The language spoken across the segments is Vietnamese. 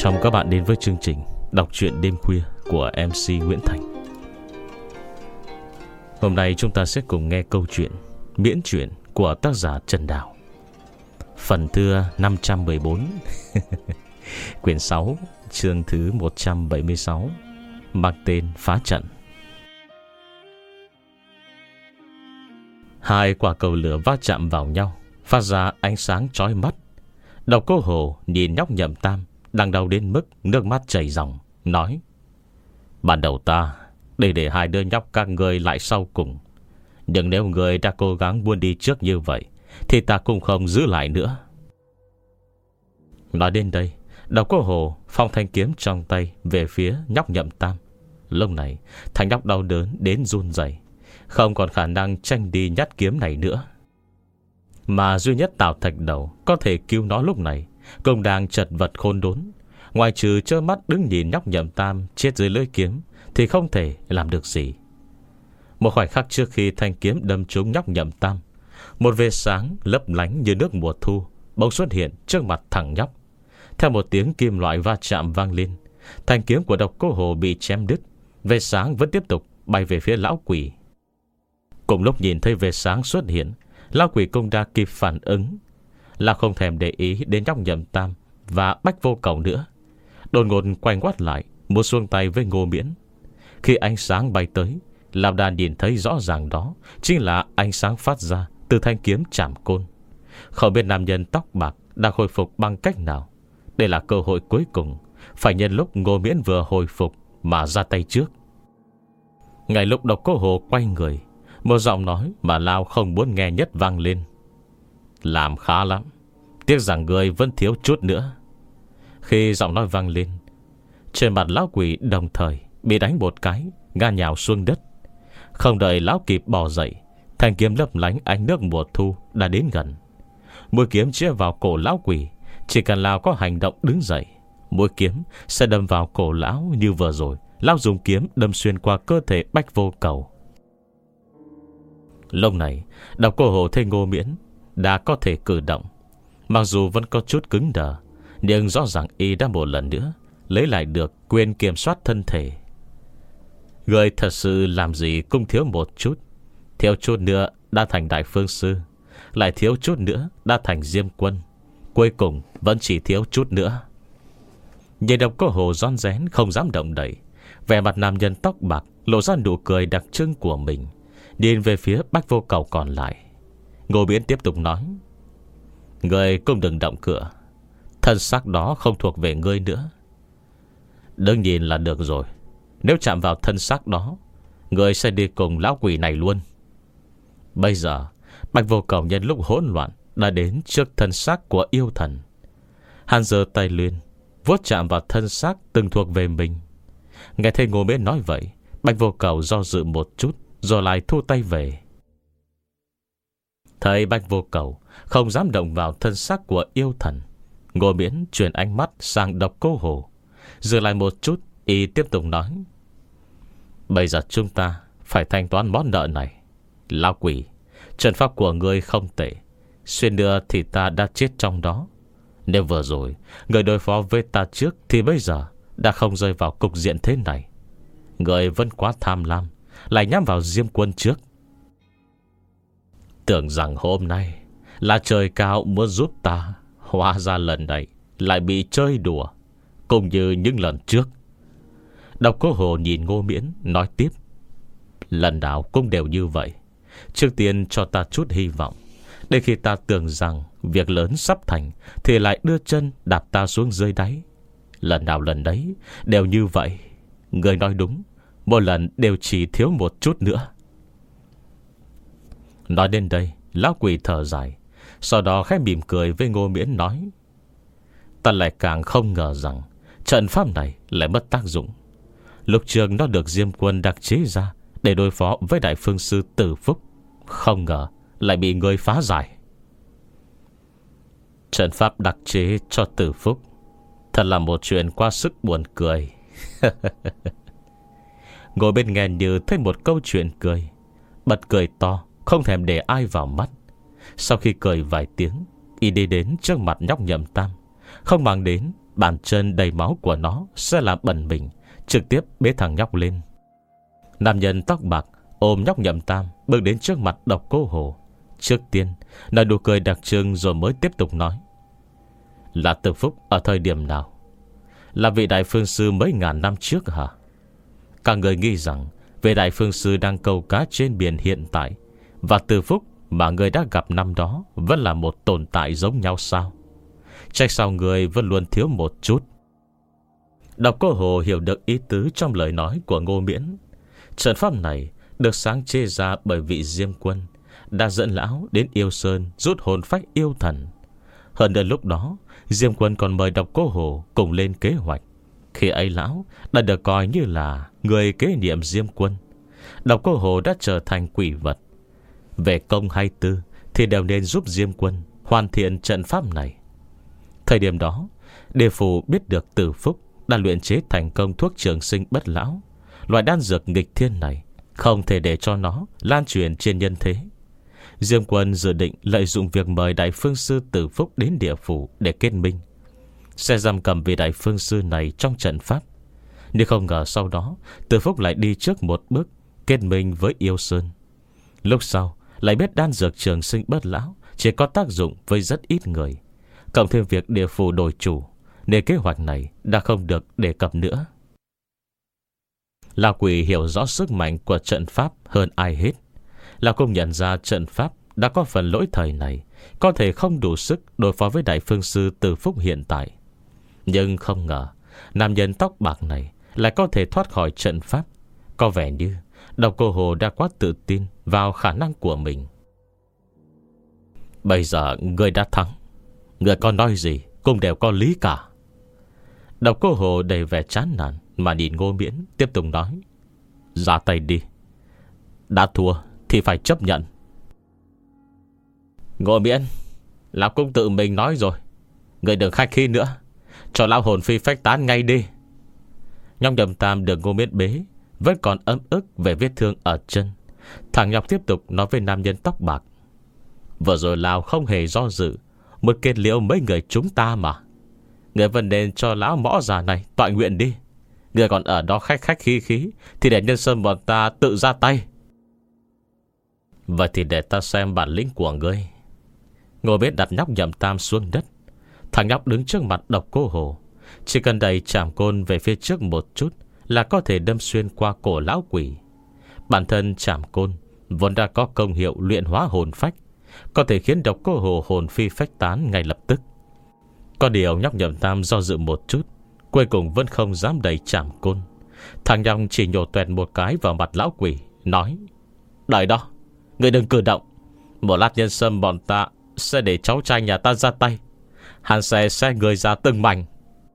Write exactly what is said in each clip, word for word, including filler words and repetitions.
Chào các bạn đến với chương trình đọc truyện đêm khuya của em xê Nguyễn Thành. Hôm nay chúng ta sẽ cùng nghe câu chuyện miễn truyện của tác giả Trần Đào, phần thứ năm trăm mười bốn quyển sáu, chương thứ một trăm bảy mươi sáu, mang tên Phá Trận. Hai quả cầu lửa va chạm vào nhau, phát ra ánh sáng chói mắt. Độc Cô Hồ nhìn nhóc Nhậm Tam đang đau đến mức nước mắt chảy ròng, nói: ban đầu ta để để hai đứa nhóc các người lại sau cùng, nhưng nếu người đã cố gắng buôn đi trước như vậy thì ta cũng không giữ lại nữa. Nói đến đây, Độc Cô Hồ phong thanh kiếm trong tay về phía nhóc Nhậm Tam. Lúc này thằng nhóc đau đớn đến run rẩy, không còn khả năng tranh đi nhát kiếm này nữa. Mà duy nhất Tào Thạch Đầu có thể cứu nó lúc này cũng đang chật vật khôn đốn. Ngoài trừ trơ mắt đứng nhìn nhóc Nhậm Tam chết dưới lưỡi kiếm thì không thể làm được gì. Một khoảnh khắc trước khi thanh kiếm đâm trúng nhóc Nhậm Tam, một vệt sáng lấp lánh như nước mùa thu bỗng xuất hiện trước mặt thằng nhóc. Theo một tiếng kim loại va chạm vang lên, thanh kiếm của Độc Cô Hồ bị chém đứt. Vệt sáng vẫn tiếp tục bay về phía lão quỷ. Cùng lúc nhìn thấy vệt sáng xuất hiện, lão quỷ cũng đã kịp phản ứng. Lão không thèm để ý đến nhóc Nhậm Tam và Bách Vô Cầu nữa, đột ngột quay quát lại muốn xuông tay với Ngô Miễn. Khi ánh sáng bay tới, lão đã nhìn thấy rõ ràng đó chính là ánh sáng phát ra từ thanh kiếm chảm côn. Không biết nam nhân tóc bạc đang hồi phục bằng cách nào. Đây là cơ hội cuối cùng, phải nhân lúc Ngô Miễn vừa hồi phục mà ra tay trước. Ngay lúc Độc Cô Hồ quay người, một giọng nói mà lão không muốn nghe nhất vang lên: làm khá lắm, tiếc rằng người vẫn thiếu chút nữa. Khi giọng nói vang lên, trên mặt lão quỷ đồng thời bị đánh một cái, ngã nhào xuống đất. Không đợi lão kịp bò dậy, thanh kiếm lấp lánh ánh nước mùa thu đã đến gần. Mũi kiếm chĩa vào cổ lão quỷ. Chỉ cần lão có hành động đứng dậy, mũi kiếm sẽ đâm vào cổ lão như vừa rồi lão dùng kiếm đâm xuyên qua cơ thể Bách Vô Cầu. Lúc này Độc Cô Hồ thấy Ngô Miễn đã có thể cử động. Mặc dù vẫn có chút cứng đờ, nhưng rõ ràng y đã một lần nữa lấy lại được quyền kiểm soát thân thể. Người thật sự làm gì cũng thiếu một chút. Thiếu chút nữa đã thành Đại Phương Sư, lại thiếu chút nữa đã thành Diêm Quân, cuối cùng vẫn chỉ thiếu chút nữa. Nhìn Độc Cô Hồ rón rén không dám động đậy, vẻ mặt nam nhân tóc bạc lộ ra nụ cười đặc trưng của mình, nhìn về phía Bách Vô Cầu còn lại. Ngô Miễn tiếp tục nói: người cũng đừng động cửa, thân xác đó không thuộc về ngươi nữa. Đừng nhìn là được rồi. Nếu chạm vào thân xác đó, ngươi sẽ đi cùng lão quỷ này luôn. Bây giờ Bách Vô Cầu nhân lúc hỗn loạn đã đến trước thân xác của yêu thần. Hắn giơ tay lên vuốt chạm vào thân xác từng thuộc về mình. Nghe thấy Ngô Miễn nói vậy, Bách Vô Cầu do dự một chút rồi lại thu tay về. Thấy Bách Vô Cầu không dám động vào thân xác của yêu thần, Ngô Miễn chuyển ánh mắt sang Độc Cô Hồ. Dừng lại một chút, y tiếp tục nói: bây giờ chúng ta phải thanh toán món nợ này. Lão quỷ, trận pháp của ngươi không tệ, xuyên nữa thì ta đã chết trong đó. Nếu vừa rồi người đối phó với ta trước thì bây giờ đã không rơi vào cục diện thế này. Người vẫn quá tham lam, lại nhắm vào Diêm Quân trước. Tưởng rằng hôm nay là trời cao muốn giúp ta, hóa ra lần này lại bị chơi đùa, cũng như những lần trước. Độc Cô Hồ nhìn Ngô Miễn nói tiếp: lần nào cũng đều như vậy. Trước tiên cho ta chút hy vọng, để khi ta tưởng rằng việc lớn sắp thành thì lại đưa chân đạp ta xuống dưới đáy. Lần nào lần đấy đều như vậy. Người nói đúng, mỗi lần đều chỉ thiếu một chút nữa. Nói đến đây, lão quỷ thở dài, sau đó khẽ mỉm cười với Ngô Miễn nói: ta lại càng không ngờ rằng trận pháp này lại mất tác dụng. Lúc trường nó được Diêm Quân đặc chế ra để đối phó với Đại Phương Sư Tử Phúc, không ngờ lại bị người phá giải. Trận pháp đặc chế cho Tử Phúc thật là một chuyện quá sức buồn cười. Ngồi bên nghe như thấy một câu chuyện cười, bật cười to, không thèm để ai vào mắt. Sau khi cười vài tiếng, y đi đến trước mặt nhóc Nhậm Tam, không mang đến Bàn chân đầy máu của nó sẽ làm bẩn mình, trực tiếp bế thằng nhóc lên. Nam nhân tóc bạc ôm nhóc Nhậm Tam bước đến trước mặt Độc Cô Hồ. Trước tiên là nụ cười đặc trưng, rồi mới tiếp tục nói: Là Từ Phúc ở thời điểm nào? Là vị đại phương sư mấy ngàn năm trước hả? Cả người nghĩ rằng vị đại phương sư đang câu cá trên biển hiện tại và Từ Phúc mà người đã gặp năm đó vẫn là một tồn tại giống nhau sao? Trách sao người vẫn luôn thiếu một chút. Độc Cô Hồ hiểu được ý tứ trong lời nói của Ngô Miễn. Trận pháp này được sáng chế ra bởi vị Diêm Quân đã dẫn lão đến Yêu Sơn rút hồn phách yêu thần. Hơn nữa lúc đó Diêm Quân còn mời Độc Cô Hồ cùng lên kế hoạch. Khi ấy lão đã được coi như là người kế nhiệm Diêm Quân. Độc Cô Hồ đã trở thành quỷ vật. Về công hay tư thì đều nên giúp Diêm Quân hoàn thiện trận pháp này. Thời điểm đó Đề Phù biết được Từ Phúc đã luyện chế thành công thuốc trường sinh bất lão. Loại đan dược nghịch thiên này không thể để cho nó lan truyền trên nhân thế. Diêm Quân dự định lợi dụng việc mời đại phương sư Từ Phúc đến địa phủ để kết minh, sẽ giam cầm vị đại phương sư này trong trận pháp. Nhưng không ngờ sau đó Từ Phúc lại đi trước một bước kết minh với Yêu Sơn. Lúc sau lại biết đan dược trường sinh bất lão chỉ có tác dụng với rất ít người, cộng thêm việc địa phủ đổi chủ, nên kế hoạch này đã không được đề cập nữa. Lão quỷ hiểu rõ sức mạnh của trận pháp hơn ai hết. Lão cũng nhận ra trận pháp đã có phần lỗi thời này có thể không đủ sức đối phó với đại phương sư Từ Phúc hiện tại. Nhưng không ngờ nam nhân tóc bạc này lại có thể thoát khỏi trận pháp. Có vẻ như Độc Cô Hồ đã quá tự tin vào khả năng của mình. Bây giờ người đã thắng, người có nói gì cũng đều có lý cả. Độc Cô Hồ đầy vẻ chán nản mà nhìn Ngô Miễn, tiếp tục nói: Ra tay đi. Đã thua thì phải chấp nhận. Ngô Miễn, lão cũng tự mình nói rồi, người đừng khách khí nữa, cho lão hồn phi phách tán ngay đi. Nhóc Nhậm Tam được Ngô Miễn bế, vẫn còn ấm ức về vết thương ở chân. Thằng nhóc tiếp tục nói với nam nhân tóc bạc: Vừa rồi lão không hề do dự, một kết liễu mấy người chúng ta mà. Người vẫn nên cho lão mõ già này tọa nguyện đi. Người còn ở đó khách khách khí khí thì để nhân sơn bọn ta tự ra tay. Vậy thì để ta xem bản lĩnh của ngươi. Ngồi bên đặt nhóc Nhậm Tam xuống đất. Thằng nhóc đứng trước mặt Độc Cô Hồ, chỉ cần đẩy chảm côn về phía trước một chút là có thể đâm xuyên qua cổ lão quỷ. Bản thân chảm côn vốn đã có công hiệu luyện hóa hồn phách, có thể khiến Độc Cô Hồ hồn phi phách tán ngay lập tức. Có điều nhóc Nhậm Tam do dự một chút, cuối cùng vẫn không dám đẩy chảm côn. Thằng nhóc chỉ nhổ toẹt một cái vào mặt lão quỷ, nói: Đợi đó, người đừng cử động. Một lát nhân sâm bọn ta sẽ để cháu trai nhà ta ra tay. Hắn sẽ xe người ra từng mảnh.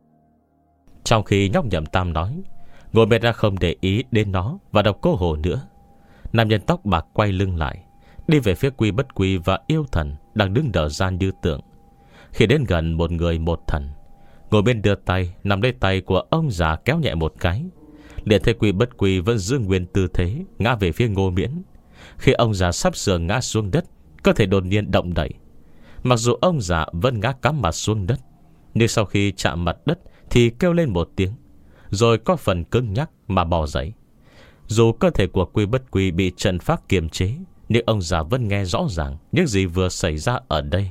Trong khi nhóc Nhậm Tam nói, Ngồi bên ra không để ý đến nó và Độc Cô Hồ nữa. Nam nhân tóc bạc quay lưng lại, đi về phía Quy Bất Quy và Yêu Thần đang đứng đờ gian như tượng. Khi đến gần một người một thần, Ngồi bên đưa tay nắm lấy tay của ông già kéo nhẹ một cái. Liền thấy Quy Bất Quy vẫn giữ nguyên tư thế, ngã về phía Ngô Miễn. Khi ông già sắp sửa ngã xuống đất, cơ thể đột nhiên động đậy. Mặc dù ông già vẫn ngã cắm mặt xuống đất, nhưng sau khi chạm mặt đất thì kêu lên một tiếng, rồi có phần cứng nhắc mà bò dậy. Dù cơ thể của Quy Bất Quy bị trận pháp kiềm chế, nhưng ông già vẫn nghe rõ ràng những gì vừa xảy ra ở đây.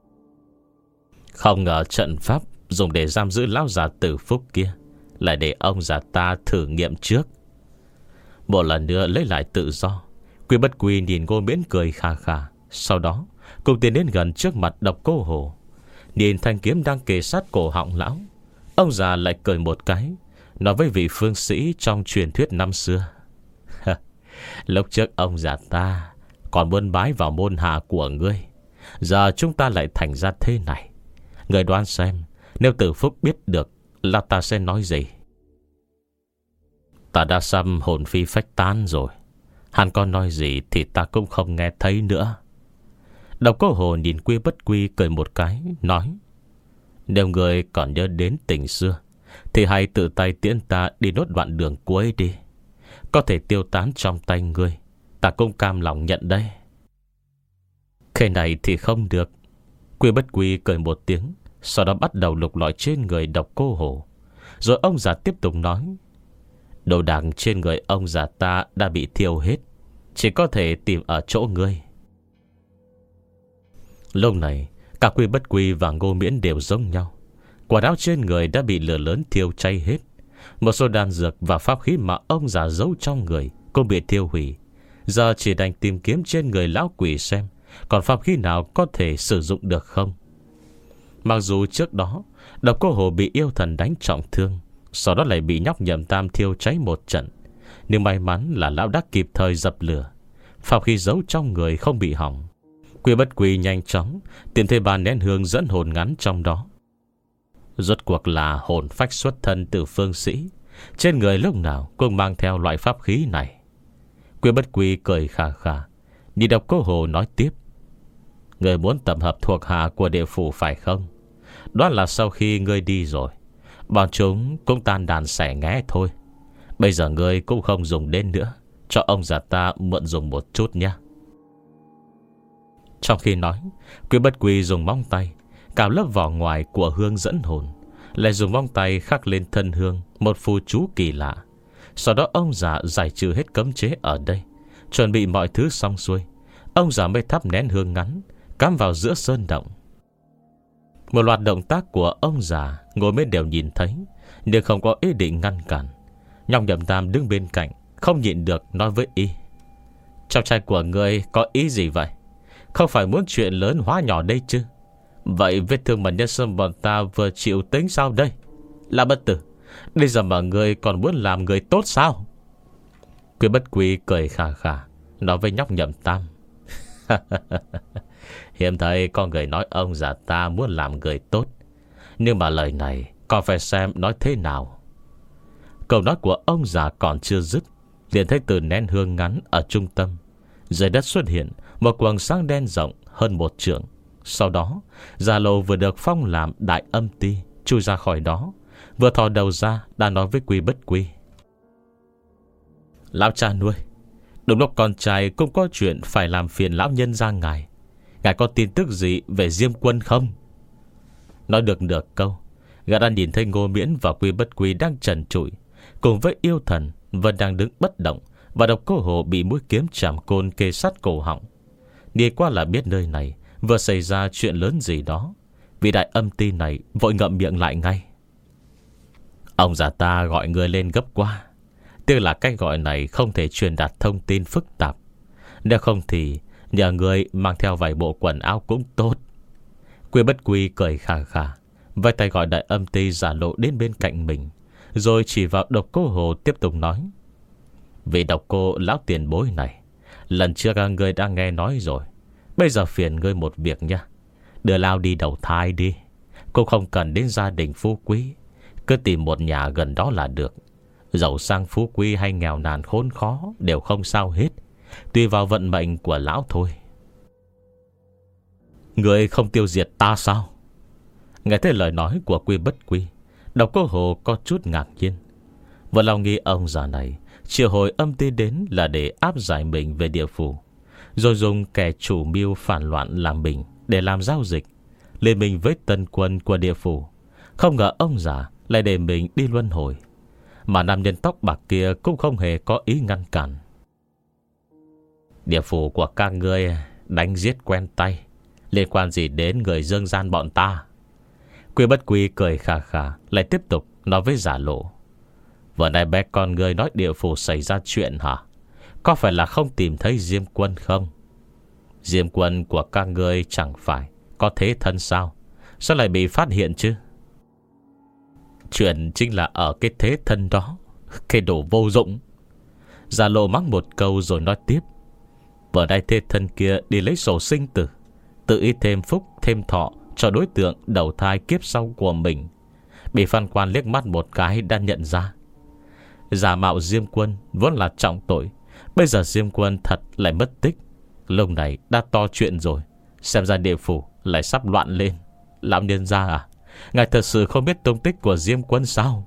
Không ngờ trận pháp dùng để giam giữ lão già Tử Phúc kia lại để ông già ta thử nghiệm trước. Một lần nữa lấy lại tự do, Quy Bất Quy nhìn Ngô Miễn cười khà khà. Sau đó cùng tiến đến gần trước mặt Độc Cô Hồ. Nhìn thanh kiếm đang kề sát cổ họng lão, ông già lại cười một cái, nói với vị phương sĩ trong truyền thuyết năm xưa: Lúc trước ông già ta còn muốn bái vào môn hạ của ngươi, giờ chúng ta lại thành ra thế này. Ngươi đoán xem, nếu Tử Phúc biết được là ta sẽ nói gì? Ta đã xăm hồn phi phách tán rồi, hắn có nói gì thì ta cũng không nghe thấy nữa. Độc Cô Hồ nhìn Quy Bất Quy cười một cái, nói: Nếu người còn nhớ đến tình xưa thì hãy tự tay tiễn ta đi nốt đoạn đường cuối đi. Có thể tiêu tán trong tay ngươi, ta cũng cam lòng nhận đây. Cái này thì không được. Quy Bất Quy cười một tiếng, Sau đó bắt đầu lục lọi trên người Độc Cô Hổ. Rồi ông già tiếp tục nói: đồ đạc trên người ông già ta đã bị thiêu hết, chỉ có thể tìm ở chỗ ngươi. Lúc này cả Quy Bất Quy và Ngô Miễn đều giống nhau. Quần áo trên người đã bị lửa lớn thiêu cháy hết. Một số đan dược và pháp khí mà ông già giấu trong người cũng bị thiêu hủy. Giờ chỉ đành tìm kiếm trên người lão quỷ xem còn pháp khí nào có thể sử dụng được không. Mặc dù trước đó Độc Cô Hổ bị yêu thần đánh trọng thương, sau đó lại bị nhóc Nhậm Tam thiêu cháy một trận, nhưng may mắn là lão đã kịp thời dập lửa, pháp khí giấu trong người không bị hỏng. Quy Bất Quy nhanh chóng tìm thấy ba nén hương dẫn hồn ngắn trong đó. Rốt cuộc là hồn phách xuất thân từ phương sĩ, trên người lúc nào cũng mang theo loại pháp khí này. Quy Bất Quy cười khà khà nhìn Độc Cô Hổ nói tiếp: người muốn tập hợp thuộc hạ của địa phủ phải không? Đó là sau khi ngươi đi rồi, bọn chúng cũng tan đàn xẻ nghé thôi. Bây giờ ngươi cũng không dùng đến nữa, cho ông già ta mượn dùng một chút nhé. Trong khi nói, Quy Bất Quy dùng móng tay cào lớp vỏ ngoài của hương dẫn hồn, lại dùng móng tay khắc lên thân hương một phù chú kỳ lạ. Sau đó ông già giải trừ hết cấm chế ở đây. Chuẩn bị mọi thứ xong xuôi, ông già mới thắp nén hương ngắn cắm vào giữa sơn động. Một loạt động tác của ông già Ngồi Miễn đều nhìn thấy, nhưng không có ý định ngăn cản. Nhóc Nhậm Tam đứng bên cạnh không nhịn được nói với y: cháu trai của ngươi có ý gì vậy? Không phải muốn chuyện lớn hóa nhỏ đây chứ? Vậy vết thương mà nhân sơn bọn ta vừa chịu tính sao đây? Là bất tử, bây giờ mà ngươi còn muốn làm người tốt sao? Quy Bất Quy cười khà khà nói với nhóc Nhậm Tam: hiếm thấy có người nói ông già ta muốn làm người tốt, nhưng mà lời này còn phải xem nói thế nào. Câu nói của ông già còn chưa dứt, liền thấy từ nén hương ngắn ở trung tâm, dưới đất xuất hiện một quầng sáng đen rộng hơn một trượng. Sau đó Già Lộ vừa được phong làm đại âm ti chui ra khỏi đó, vừa thò đầu ra đã nói với Quy Bất Quy: lão cha nuôi, đúng lúc con trai cũng có chuyện phải làm phiền lão nhân ra ngài. Ngài có tin tức gì về Diêm Quân không? Nói được nửa câu, gã đã nhìn thấy Ngô Miễn và Quy Bất Quy đang trần trụi, cùng với yêu thần vẫn đang đứng bất động, và Độc Cô Hổ bị mũi kiếm chạm côn kê sát cổ họng. Đi qua là biết nơi này vừa xảy ra chuyện lớn gì đó. Vị đại âm ti này vội ngậm miệng lại ngay: ông già ta gọi người lên gấp quá, tiếc là cách gọi này không thể truyền đạt thông tin phức tạp. Nếu không thì nhờ người mang theo vài bộ quần áo cũng tốt. Quy Bất Quy cười khà khà vẫy tay gọi đại âm ti Giả Lộ đến bên cạnh mình, rồi chỉ vào Độc Cô Hổ tiếp tục nói: vì Độc Cô lão tiền bối này, lần trước người đã nghe nói rồi. Bây giờ phiền ngươi một việc nha. Đưa lao đi đầu thai đi. Cũng không cần đến gia đình phú quý, cứ tìm một nhà gần đó là được. Giàu sang phú quý hay nghèo nàn khốn khó đều không sao hết, tùy vào vận mệnh của lão thôi. Ngươi không tiêu diệt ta sao? Nghe thấy lời nói của Quy Bất Quy, Độc Cô Hổ có chút ngạc nhiên. Vừa lòng nghĩ ông già này triệu hồi âm ti đến là để áp giải mình về địa phủ, rồi dùng kẻ chủ mưu phản loạn làm mình để làm giao dịch, liên minh với tân quân của địa phủ. Không ngờ ông già lại để mình đi luân hồi, mà nam nhân tóc bạc kia cũng không hề có ý ngăn cản. Địa phủ của các ngươi đánh giết quen tay, liên quan gì đến người dương gian bọn ta? Quy Bất Quy cười khà khà lại tiếp tục nói với Giả Lộ: vừa nãy bé con ngươi nói địa phủ xảy ra chuyện hả? Có phải là không tìm thấy Diêm Quân không? Diêm Quân của các ngươi chẳng phải có thế thân sao? Sao lại bị phát hiện chứ? Chuyện chính là ở cái thế thân đó. Cái đồ vô dụng. Giả Lộ mắng một câu rồi nói tiếp: vừa nãy thế thân kia đi lấy sổ sinh tử, tự ý thêm phúc thêm thọ cho đối tượng đầu thai kiếp sau của mình. Bị Phan Quan liếc mắt một cái đã nhận ra giả mạo Diêm Quân vốn là trọng tội. Bây giờ Diêm Quân thật lại mất tích, lúc này đã to chuyện rồi. Xem ra địa phủ lại sắp loạn lên. Lão nhân gia à, ngài thật sự không biết tung tích của Diêm Quân sao?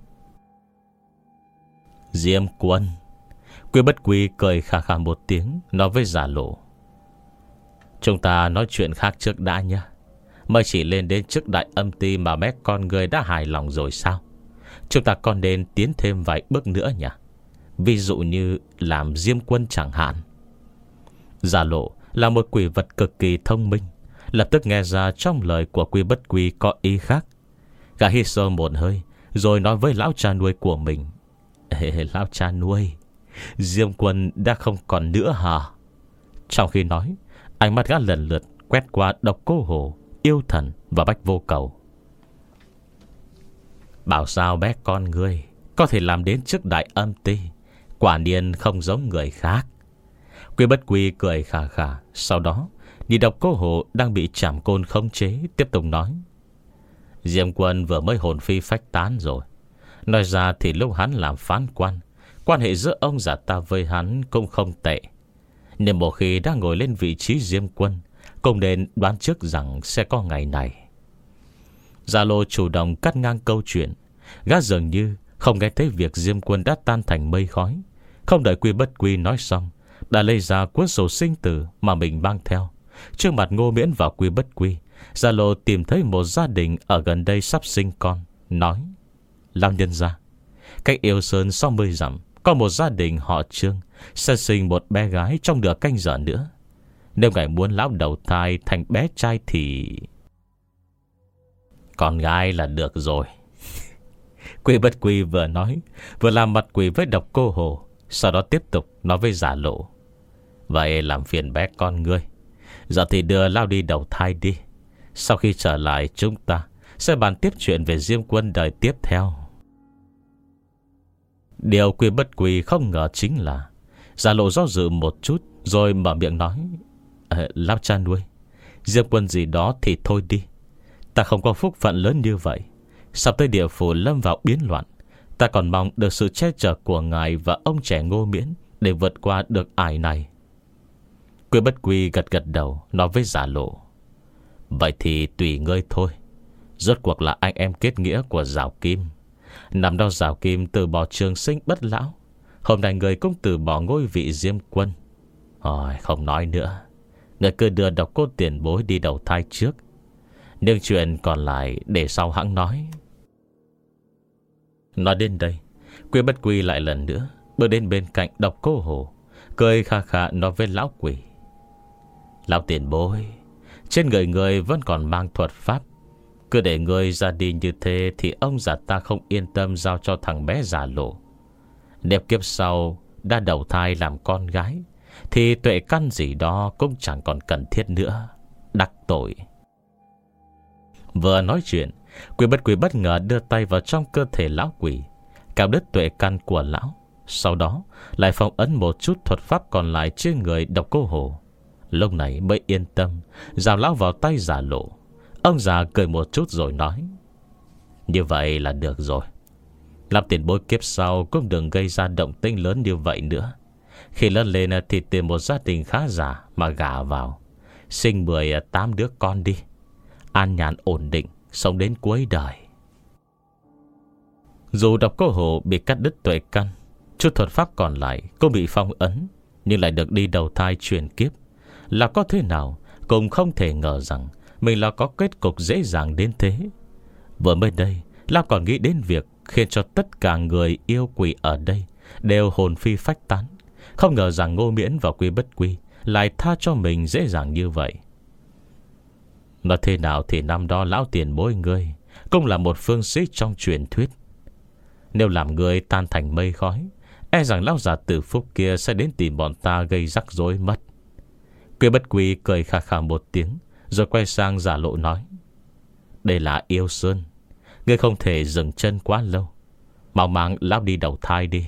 Diêm Quân. Quy Bất Quy cười khà khà một tiếng nói với Giả Lộ: chúng ta nói chuyện khác trước đã nhé. Mới chỉ lên đến chức đại âm ty mà mấy con người đã hài lòng rồi sao? Chúng ta còn nên tiến thêm vài bước nữa nhỉ? Ví dụ như làm diêm quân chẳng hạn. Giả Lộ là một quỷ vật cực kỳ thông minh, lập tức nghe ra trong lời của Quy Bất Quy có ý khác. Gã hít sâu một hơi, rồi nói với lão cha nuôi của mình: Ê, lão cha nuôi, diêm quân đã không còn nữa hả? Trong khi nói, ánh mắt gã lần lượt quét qua Độc Cô Hồ, Yêu Thần và Bách Vô Cầu. Bảo sao bé con ngươi có thể làm đến chức đại âm ty, quả nhiên không giống người khác. Quy Bất Quy cười khà khà. Sau đó nhìn Độc Cô Hồ đang bị Trảm Côn khống chế, tiếp tục nói: Diêm quân vừa mới hồn phi phách tán rồi. Nói ra thì lúc hắn làm phán quan, quan hệ giữa ông già ta với hắn cũng không tệ. Nhưng một khi đã ngồi lên vị trí diêm quân, cũng nên đoán trước rằng sẽ có ngày này. Gia Lô chủ động cắt ngang câu chuyện. Gã dường như không nghe thấy việc diêm quân đã tan thành mây khói. Không đợi Quy Bất Quy nói xong, đã lấy ra cuốn sổ sinh tử mà mình mang theo. Trước mặt Ngô Miễn và Quy Bất Quy, Gia Lô tìm thấy một gia đình ở gần đây sắp sinh con, nói: Lão nhân gia, cách Yêu Sơn sáu mươi dặm có một gia đình họ Trương sẽ sinh một bé gái trong nửa canh giờ nữa. Nếu ngài muốn lão đầu thai thành bé trai thì con gái là được rồi. Quy Bất Quy vừa nói, vừa làm mặt quỷ với Độc Cô Hồ. Sau đó tiếp tục nói với Giả Lộ: Vậy làm phiền bé con ngươi, giờ thì đưa lão đi đầu thai đi. Sau khi trở lại, chúng ta sẽ bàn tiếp chuyện về diêm quân đời tiếp theo. Điều Quy Bất Quy không ngờ chính là Giả Lộ do dự một chút, rồi mở miệng nói: à, Lão cha nuôi, diêm quân gì đó thì thôi đi. Ta không có phúc phận lớn như vậy. Sắp tới địa phủ lâm vào biến loạn, ta còn mong được sự che chở của ngài và ông trẻ Ngô Miễn để vượt qua được ải này. Quy Bất Quy gật gật đầu, nói với Giả Lộ: Vậy thì tùy ngươi thôi. Rốt cuộc là anh em kết nghĩa của Giảo Kim. Năm đó Giảo Kim từ bỏ trường sinh bất lão, hôm nay người cũng từ bỏ ngôi vị diêm quân. Ôi, không nói nữa, người cứ đưa Độc Cô tiền bối đi đầu thai trước, nhưng chuyện còn lại để sau hãng nói. Nói đến đây, Quy Bất Quy lại lần nữa bước đến bên cạnh Độc Cô Hồ, cười kha kha nói với lão quỷ: Lão tiền bối, trên người người vẫn còn mang thuật pháp. Cứ để người ra đi như thế thì ông già ta không yên tâm giao cho thằng bé Giả Lộ. Nếu kiếp sau đã đầu thai làm con gái thì tuệ căn gì đó cũng chẳng còn cần thiết nữa. Đắc tội. Vừa nói chuyện, Quy Bất Quy bất ngờ đưa tay vào trong cơ thể lão quỷ, cạo đứt tuệ căn của lão. Sau đó lại phong ấn một chút thuật pháp còn lại trên người Độc Cô Hồ. Lúc này mới yên tâm giao lão vào tay Giả Lộ. Ông già cười một chút rồi nói: Như vậy là được rồi. Làm tiền bối kiếp sau cũng đừng gây ra động tĩnh lớn như vậy nữa. Khi lớn lên thì tìm một gia đình khá giả mà gả vào, sinh mười tám đứa con đi, an nhàn ổn định, sống đến cuối đời. Dù Độc Cô Hồ bị cắt đứt tuệ căn, chút thuật pháp còn lại cũng bị phong ấn, nhưng lại được đi đầu thai chuyển kiếp. Là có thế nào cũng không thể ngờ rằng mình là có kết cục dễ dàng đến thế. Vừa mới đây Lão còn nghĩ đến việc khiến cho tất cả người yêu quỷ ở đây đều hồn phi phách tán. Không ngờ rằng Ngô Miễn và Quy Bất Quy lại tha cho mình dễ dàng như vậy. Nói thế nào thì năm đó lão tiền bối ngươi cũng là một phương sĩ trong truyền thuyết. Nếu làm người tan thành mây khói, e rằng lão già tử phúc kia sẽ đến tìm bọn ta gây rắc rối mất. Quy Bất Quy cười khà khà một tiếng, rồi quay sang Giả Lộ nói: Đây là Yêu Sơn, ngươi không thể dừng chân quá lâu, mau mang lão đi đầu thai đi.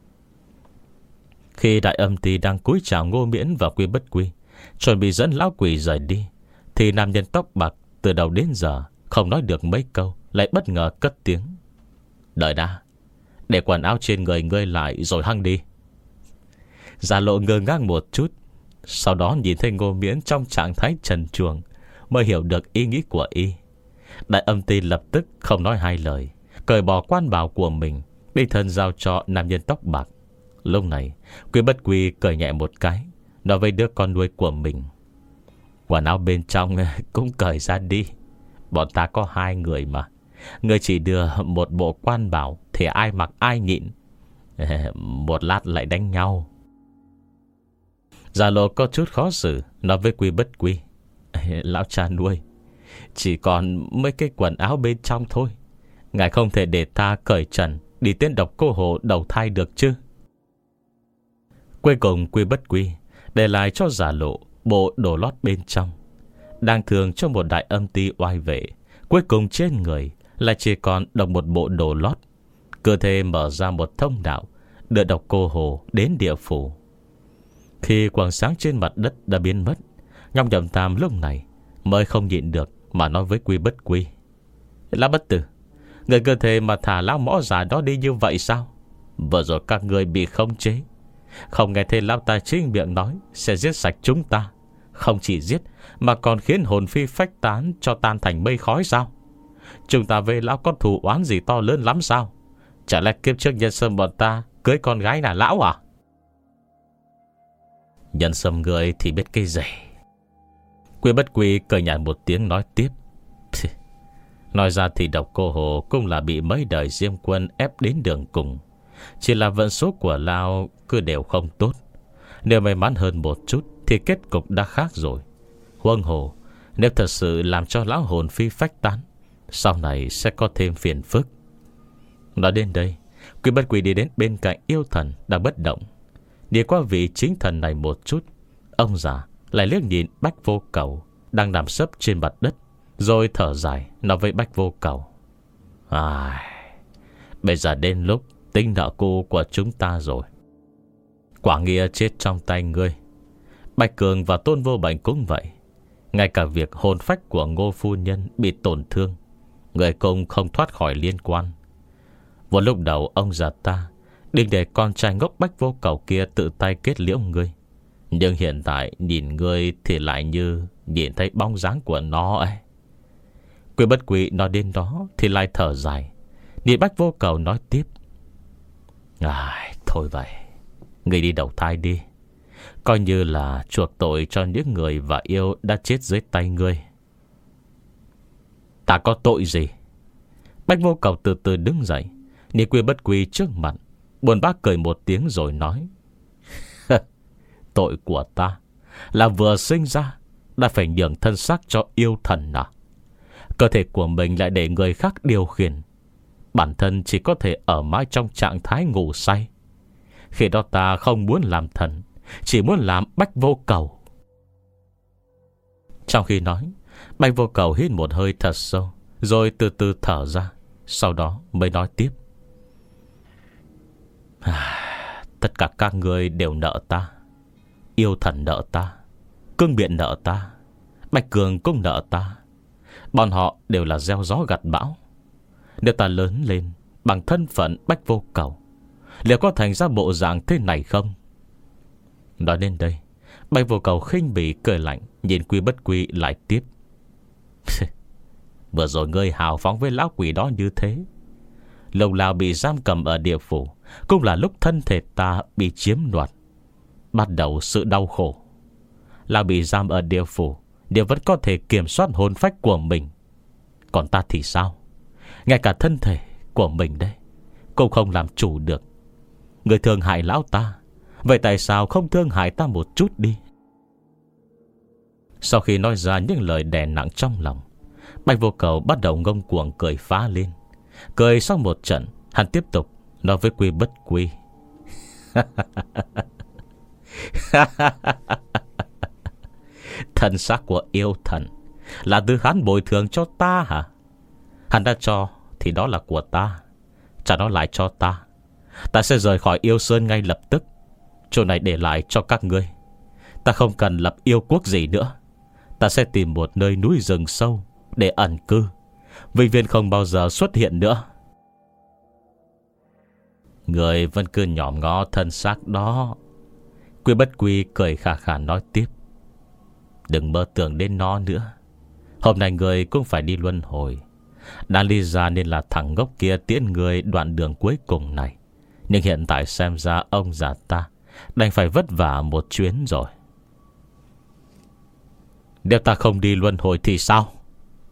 Khi đại âm ty đang cúi chào Ngô Miễn và Quy Bất Quy, chuẩn bị dẫn lão quỷ rời đi, thì nam nhân tóc bạc từ đầu đến giờ không nói được mấy câu lại bất ngờ cất tiếng: Đợi đã, để quần áo trên người ngươi lại rồi hăng đi. Giả Lộ ngơ ngác một chút, sau đó nhìn thấy Ngô Miễn trong trạng thái trần truồng, mới hiểu được ý nghĩ của y. Đại âm ty lập tức không nói hai lời, cởi bỏ quan bào của mình, đích thân giao cho nam nhân tóc bạc. Lúc này Quy Bất Quy cười nhẹ một cái, nói với đứa con nuôi của mình: Quần áo bên trong cũng cởi ra đi, Bọn ta có hai người mà. Người chỉ đưa một bộ quan bảo thì ai mặc ai nhịn. Một lát lại đánh nhau. Già Lộ có chút khó xử, nói với Quy Bất Quy: Lão cha nuôi, chỉ còn mấy cái quần áo bên trong thôi. Ngài không thể để ta cởi trần đi tiến Độc Cô Hồ đầu thai được chứ? Cuối cùng Quy Bất Quy để lại cho Già Lộ bộ đồ lót bên trong. Đang thường cho một đại âm ty oai vệ, cuối cùng trên người lại chỉ còn độc một bộ đồ lót. Cơ thể mở ra một thông đạo đưa Độc Cô Hồ đến địa phủ. Khi quầng sáng trên mặt đất đã biến mất, Nhong Nhậm Tam lúc này mới không nhịn được mà nói với Quy Bất Quy: Lão bất tử, người cơ thể mà thả lão mõ già đó đi như vậy sao? Vừa rồi các người bị khống chế, không nghe thấy lão ta chính miệng nói sẽ giết sạch chúng ta. Không chỉ giết mà còn khiến hồn phi phách tán cho tan thành mây khói sao? Chúng ta với lão có thù oán gì to lớn lắm sao? Chả lẽ kiếp trước Nhân Sâm bọn ta cưới con gái là lão à? Nhân Sâm người thì biết cái gì? Quy Bất Quy cười nhạt một tiếng nói tiếp: Nói ra thì Độc Cô Hồ cũng là bị mấy đời Diêm Quân ép đến đường cùng. Chỉ là vận số của lão cứ đều không tốt. Nếu may mắn hơn một chút thì kết cục đã khác rồi. Huống hồ, nếu thật sự làm cho lão hồn phi phách tán, sau này sẽ có thêm phiền phức. Nói đến đây, Quy Bất Quy đi đến bên cạnh yêu thần đang bất động. Đi qua vị chính thần này một chút, ông già lại liếc nhìn Bách Vô Cầu đang nằm sấp trên mặt đất, rồi thở dài nói với Bách Vô Cầu: Ai, bây giờ đến lúc tính nợ cũ của chúng ta rồi. Quả Nghĩa chết trong tay ngươi, Bạch Cường và Tôn Vô Bệnh cũng vậy. Ngay cả việc hồn phách của Ngô phu nhân bị tổn thương, người cũng không thoát khỏi liên quan. Một lúc đầu ông già ta định để con trai ngốc Bách Vô Cầu kia tự tay kết liễu ngươi, nhưng hiện tại nhìn ngươi thì lại như nhìn thấy bóng dáng của nó ấy. Quy Bất Quy nói đến đó thì lại thở dài, nhìn Bách Vô Cầu nói tiếp: Ai, thôi vậy, ngươi đi đầu thai đi, coi như là chuộc tội cho những người và yêu đã chết dưới tay ngươi. Ta có tội gì? Bách Vô Cầu từ từ đứng dậy, nhìn Quy Bất Quy trước mặt, buồn bã cười một tiếng rồi nói: Tội của ta là vừa sinh ra đã phải nhường thân xác cho yêu thần à? Cơ thể của mình lại để người khác điều khiển, bản thân chỉ có thể ở mãi trong trạng thái ngủ say. Khi đó ta không muốn làm thần, chỉ muốn làm Bách Vô Cầu. Trong khi nói, Bách Vô Cầu hít một hơi thật sâu, rồi từ từ thở ra, sau đó mới nói tiếp: Tất cả các người đều nợ ta. Yêu thần nợ ta, Cương Biện nợ ta, Bạch Cường cũng nợ ta. Bọn họ đều là gieo gió gặt bão. Nếu ta lớn lên bằng thân phận Bách Vô Cầu, liệu có thành ra bộ dạng thế này không? Nói đến đây, Bách Vô Cầu khinh bỉ cười lạnh, nhìn Quy Bất Quy lại tiếp: Vừa rồi ngươi hào phóng với lão quỷ đó như thế, lâu nào bị giam cầm ở địa phủ cũng là lúc thân thể ta bị chiếm đoạt, bắt đầu sự đau khổ. Lão bị giam ở địa phủ đều vẫn có thể kiểm soát hồn phách của mình, còn ta thì sao? Ngay cả thân thể của mình đây cũng không làm chủ được. Người thương hại lão ta, vậy tại sao không thương hại ta một chút đi? Sau khi nói ra những lời đè nặng trong lòng, Bạch Vô Cầu bắt đầu ngông cuồng cười phá lên. Cười xong một trận, hắn tiếp tục nói với Quy Bất Quy: Thân xác của yêu thần là từ hắn bồi thường cho ta hả? Hắn đã cho thì đó là của ta, trả nó lại cho ta. Ta sẽ rời khỏi yêu sơn ngay lập tức. Chỗ này để lại cho các ngươi. Ta không cần lập yêu quốc gì nữa. Ta sẽ tìm một nơi núi rừng sâu để ẩn cư, vĩnh viễn không bao giờ xuất hiện nữa. Người vẫn cứ nhòm ngó thân xác đó. Quy Bất Quy cười khà khà nói tiếp: Đừng mơ tưởng đến nó nữa. Hôm nay người cũng phải đi luân hồi. Đã lý ra nên là thằng ngốc kia tiễn người đoạn đường cuối cùng này. Nhưng hiện tại xem ra ông già ta đành phải vất vả một chuyến rồi. Nếu ta không đi luân hồi thì sao?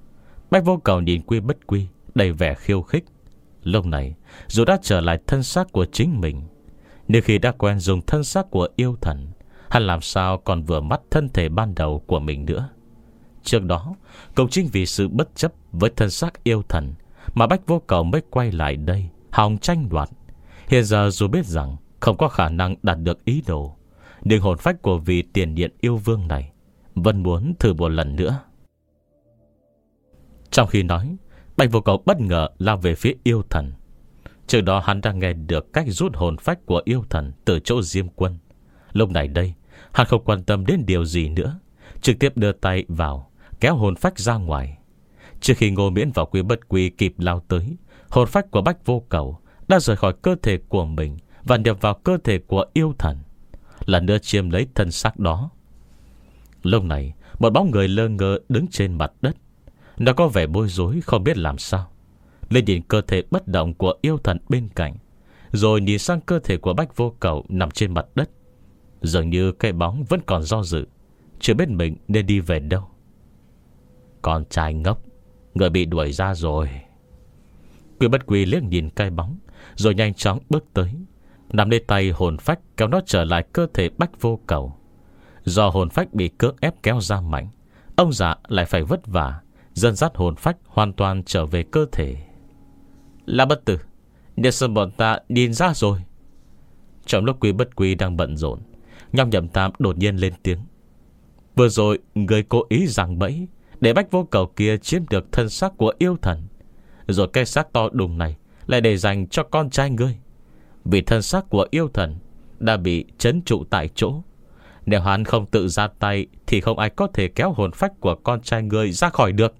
Bách Vô Cầu nhìn Quy Bất Quy đầy vẻ khiêu khích. Lúc này dù đã trở lại thân xác của chính mình, nhưng khi đã quen dùng thân xác của yêu thần, hắn làm sao còn vừa mắt thân thể ban đầu của mình nữa. Trước đó cũng chính vì sự bất chấp với thân xác yêu thần mà Bách Vô Cầu mới quay lại đây hòng tranh đoạt. Hiện giờ dù biết rằng không có khả năng đạt được ý đồ, nhưng hồn phách của vị tiền điện yêu vương này vẫn muốn thử một lần nữa. Trong khi nói, Bạch Vô Cầu bất ngờ lao về phía yêu thần. Trước đó hắn đang nghe được cách rút hồn phách của yêu thần từ chỗ Diêm Quân. Lúc này đây, hắn không quan tâm đến điều gì nữa, trực tiếp đưa tay vào kéo hồn phách ra ngoài. Trước khi Ngô Miễn và Quy Bất Quy kịp lao tới, hồn phách của Bách Vô Cầu đã rời khỏi cơ thể của mình và nhập vào cơ thể của yêu thần, lần nữa chiếm lấy thân xác đó. Lúc này, một bóng người lơ ngơ đứng trên mặt đất. Nó có vẻ bối rối không biết làm sao. Lên nhìn cơ thể bất động của yêu thần bên cạnh, rồi nhìn sang cơ thể của Bách Vô Cầu nằm trên mặt đất. Dường như cái bóng vẫn còn do dự, chưa biết mình nên đi về đâu. Con trai ngốc, người bị đuổi ra rồi. Quy Bất Quy liếc nhìn cái bóng, rồi nhanh chóng bước tới, nắm lấy tay hồn phách kéo nó trở lại cơ thể Bách Vô Cầu. Do hồn phách bị cưỡng ép kéo ra mạnh, ông già lại phải vất vả dẫn dắt hồn phách hoàn toàn trở về cơ thể. Là Bất Tử, nhà sơn bọn ta nhìn ra rồi. Trong lúc Quy Bất Quy đang bận rộn, Nhâm Nhậm Tam đột nhiên lên tiếng. Vừa rồi người cố ý giằng bẫy để Bách Vô Cầu kia chiếm được thân xác của yêu thần, rồi cái xác to đùng này lại để dành cho con trai ngươi. Vì thân xác của yêu thần đã bị trấn trụ tại chỗ, nếu hắn không tự ra tay thì không ai có thể kéo hồn phách của con trai ngươi ra khỏi được.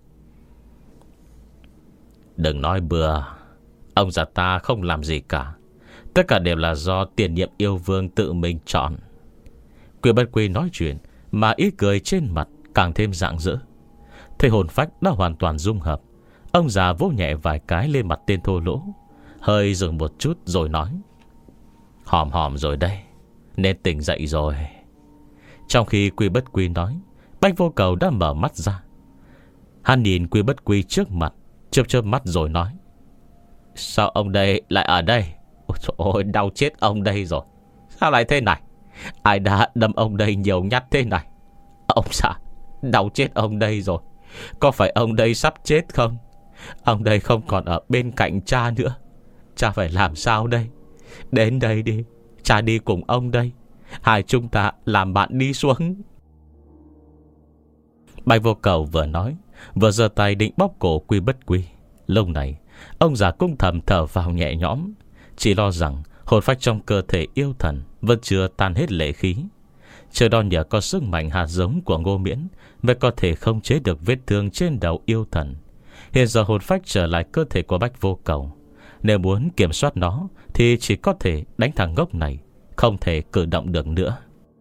Đừng nói bừa, ông già ta không làm gì cả. Tất cả đều là do tiền nhiệm yêu vương tự mình chọn. Quy Bất Quy nói chuyện mà ý cười trên mặt càng thêm rạng rỡ. Thấy hồn phách đã hoàn toàn dung hợp, ông già vỗ nhẹ vài cái lên mặt tên thô lỗ, hơi dừng một chút rồi nói: Hòm hòm rồi đây, nên tỉnh dậy rồi. Trong khi Quy Bất Quy nói, Bách Vô Cầu đã mở mắt ra. Hắn nhìn Quy Bất Quy trước mặt, chớp chớp mắt rồi nói: Sao ông đây lại ở đây? Ôi trời ơi, đau chết ông đây rồi. Sao lại thế này? Ai đã đâm ông đây nhiều nhát thế này? Ông xã, đau chết ông đây rồi. Có phải ông đây sắp chết không? Ông đây không còn ở bên cạnh cha nữa. Cha phải làm sao đây? Đến đây đi, cha đi cùng ông đây. Hai chúng ta làm bạn đi xuống. Bạch Vô Cầu vừa nói, vừa giơ tay định bóp cổ Quy Bất Quy. Lúc này ông già cũng thầm thở vào nhẹ nhõm, chỉ lo rằng hồn phách trong cơ thể yêu thần vẫn chưa tan hết lệ khí. Chờ đó nhờ có sức mạnh hạt giống của Ngô Miễn mới có thể không chế được vết thương trên đầu yêu thần. Hiện giờ hồn phách trở lại cơ thể của Bách Vô Cầu, nếu muốn kiểm soát nó thì chỉ có thể đánh thằng ngốc này, không thể cử động được nữa.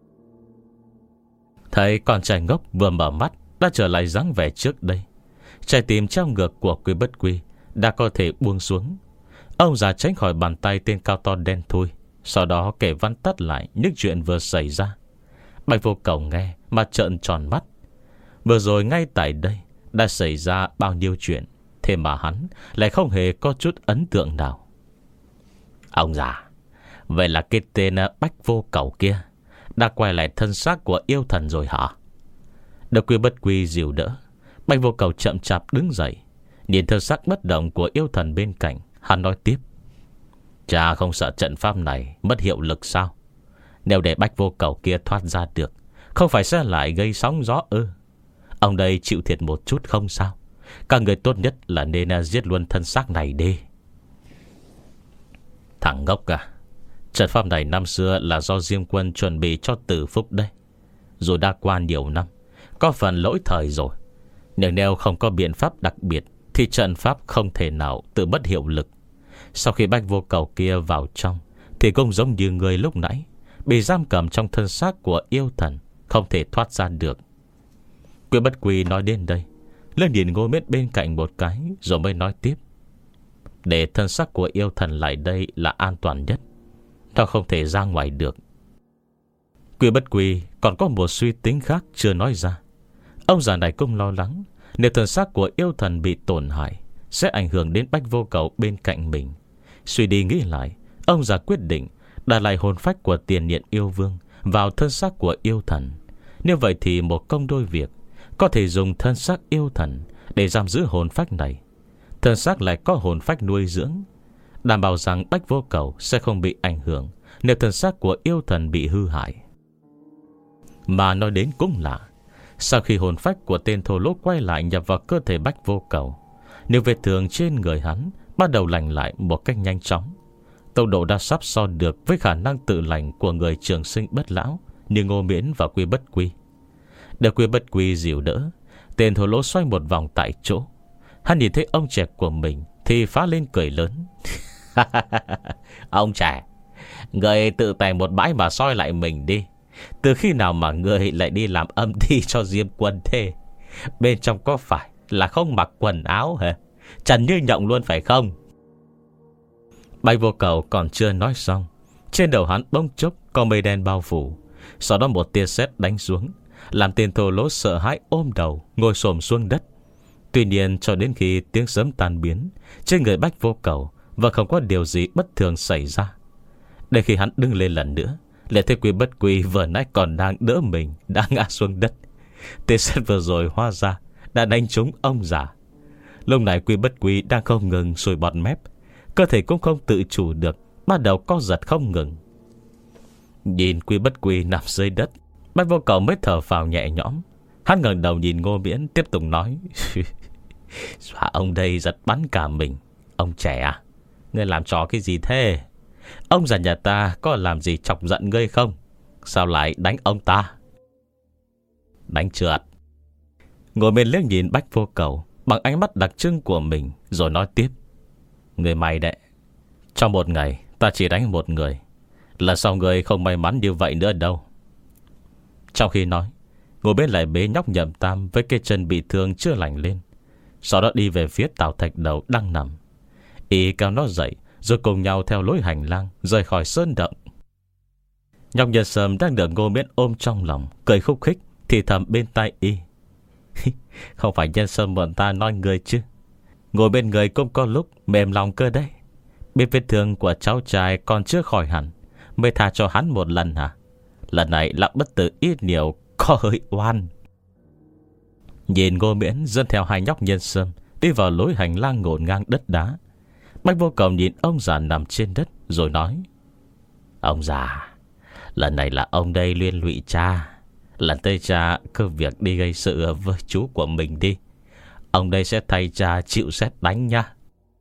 Thấy con trai ngốc vừa mở mắt đã trở lại dáng vẻ trước đây, trái tim trong ngực của Quy Bất Quy đã có thể buông xuống. Ông già tránh khỏi bàn tay tên cao to đen thui, sau đó kể vắn tắt lại những chuyện vừa xảy ra. Bạch Vô Cầu nghe mà trợn tròn mắt. Vừa rồi ngay tại đây đã xảy ra bao nhiêu chuyện, thế mà hắn lại không hề có chút ấn tượng nào. Ông già, vậy là cái tên Bách Vô Cầu kia đã quay lại thân xác của yêu thần rồi hả? Được Quy Bất Quy dìu đỡ, Bạch Vô Cầu chậm chạp đứng dậy, nhìn thân xác bất động của yêu thần bên cạnh. Hắn nói tiếp: Cha không sợ trận pháp này mất hiệu lực sao? Nếu để Bách Vô Cầu kia thoát ra được, không phải sẽ lại gây sóng gió ư? Ông đây chịu thiệt một chút không sao. Các người tốt nhất là nên giết luôn thân xác này đi. Thằng ngốc à, trận pháp này năm xưa là do Diêm Quân chuẩn bị cho Tử Phúc đây. Dù đã qua nhiều năm, có phần lỗi thời rồi, nhưng nếu không có biện pháp đặc biệt thì trận pháp không thể nào tự mất hiệu lực. Sau khi Bách Vô Cầu kia vào trong thì cũng giống như người lúc nãy, bị giam cầm trong thân xác của yêu thần, không thể thoát ra được. Quy Bất Quy nói đến đây, lên nhìn Ngô Miễn bên cạnh một cái, rồi mới nói tiếp: Để thân xác của yêu thần lại đây là an toàn nhất, nó không thể ra ngoài được. Quy Bất Quy còn có một suy tính khác chưa nói ra. Ông già này cũng lo lắng, Nếu thân xác của yêu thần bị tổn hại, sẽ ảnh hưởng đến Bách Vô Cầu bên cạnh mình. Suy đi nghĩ lại, ông già quyết định đặt lại hồn phách của tiền nhiệm yêu vương vào thân xác của yêu thần. Như vậy thì một công đôi việc, có thể dùng thân xác yêu thần để giam giữ hồn phách này, thân xác lại có hồn phách nuôi dưỡng, đảm bảo rằng Bách Vô Cầu sẽ không bị ảnh hưởng nếu thân xác của yêu thần bị hư hại. Mà nói đến cũng lạ, sau khi hồn phách của tên thô lỗ quay lại nhập vào cơ thể Bách Vô Cầu, nếu vết thương trên người hắn bắt đầu lành lại một cách nhanh chóng. Tốc độ đã sắp so được với khả năng tự lành của người trường sinh bất lão như Ngô Miễn và Quy Bất Quy. Để Quy Bất Quy dìu đỡ, tên thô lỗ xoay một vòng tại chỗ. Hắn nhìn thấy ông trẻ của mình thì phá lên cười lớn. Ông trẻ, người tự tày một bãi mà soi lại mình đi. Từ khi nào mà người lại đi làm âm thi cho Diêm Quân thế? Bên trong có phải là không mặc quần áo hả? Trần như nhộng luôn phải không? Bách Vô Cầu còn chưa nói xong, trên đầu hắn bỗng chốc có mây đen bao phủ. Sau đó một tia sét đánh xuống, làm tên thô lỗ sợ hãi ôm đầu ngồi xổm xuống đất. Tuy nhiên cho đến khi tiếng sấm tan biến, trên người Bách Vô Cầu vẫn không có điều gì bất thường xảy ra. Để khi hắn đứng lên lần nữa, lại thấy Quy Bất Quy vừa nãy còn đang đỡ mình đã ngã xuống đất. Tia sét vừa rồi hóa ra đã đánh trúng ông già. Lúc này Quy Bất Quy đang không ngừng sùi bọt mép, cơ thể cũng không tự chủ được, bắt đầu co giật không ngừng. Nhìn Quy Bất Quy nằm dưới đất, Bách Vô Cầu mới thở phào nhẹ nhõm. Hắn ngẩng đầu nhìn Ngô Miễn tiếp tục nói. Dọa ông đây giật bắn cả mình. Ông trẻ à, ngươi làm trò cái gì thế? Ông già nhà ta có làm gì chọc giận ngươi không? Sao lại đánh ông ta? Đánh trượt. Ngồi bên liếc nhìn Bách Vô Cầu bằng ánh mắt đặc trưng của mình, rồi nói tiếp. Người mày đệ, trong một ngày ta chỉ đánh một người, lần sau người không may mắn như vậy nữa đâu. Trong khi nói, ngồi bên lại bế nhóc Nhậm Tam với cái chân bị thương chưa lành lên, sau đó đi về phía Tào Thạch Đầu đang nằm. Y kéo nó dậy, rồi cùng nhau theo lối hành lang rời khỏi sơn động. Nhóc Nhân Sâm đang được Ngô Miễn ôm trong lòng, cười khúc khích thì thầm bên tai Y. Không phải Nhân Sâm bọn ta nói người chứ, ngồi bên người cũng có lúc mềm lòng cơ đấy. Biết vết thương của cháu trai còn chưa khỏi hẳn, mới tha cho hắn một lần hả? Lần này lão bất tử ít nhiều có hơi oan. Nhìn Ngô Miễn dẫn theo hai nhóc Nhân Sâm đi vào lối hành lang ngổn ngang đất đá, Bách Vô Cầu nhìn ông già nằm trên đất rồi nói. Ông già, lần này là ông đây liên lụy cha. Lần tới cha cứ việc đi gây sự với chú của mình đi, ông đây sẽ thay cha chịu sét đánh nha.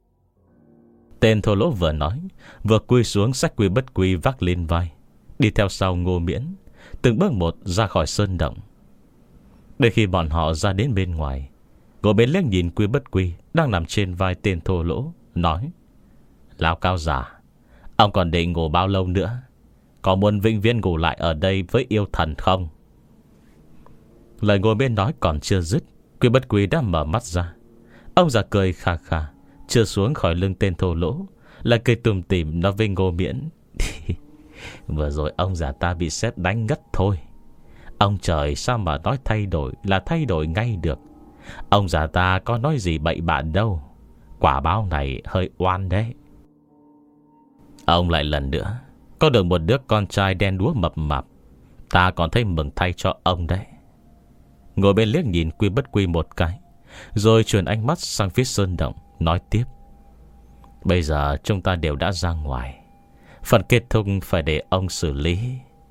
Tên thô lỗ vừa nói, vừa cúi xuống xách Quy Bất Quy vác lên vai, đi theo sau Ngô Miễn, từng bước một ra khỏi sơn động. Để khi bọn họ ra đến bên ngoài, Ngô Miễn liếc nhìn Quy Bất Quy đang nằm trên vai tên thô lỗ, nói. Lão cao giả, ông còn định ngủ bao lâu nữa? Có muốn vĩnh viễn ngủ lại ở đây với yêu thần không? Lời Ngô Miễn nói còn chưa dứt, Quy Bất Quy đã mở mắt ra. Ông già cười khà khà, chưa xuống khỏi lưng tên thô lỗ, lại cười tùm tìm nói với Ngô Miễn. Vừa rồi ông già ta bị sét đánh ngất thôi. Ông trời sao mà nói thay đổi là thay đổi ngay được? Ông già ta có nói gì bậy bạ đâu. Quả báo này hơi oan đấy. Ông lại lần nữa có được một đứa con trai đen đúa mập mạp, ta còn thấy mừng thay cho ông đấy. Ngồi bên liếc nhìn Quy Bất Quy một cái, rồi chuyển ánh mắt sang phía sơn động, nói tiếp. Bây giờ chúng ta đều đã ra ngoài, phần kết thúc phải để ông xử lý.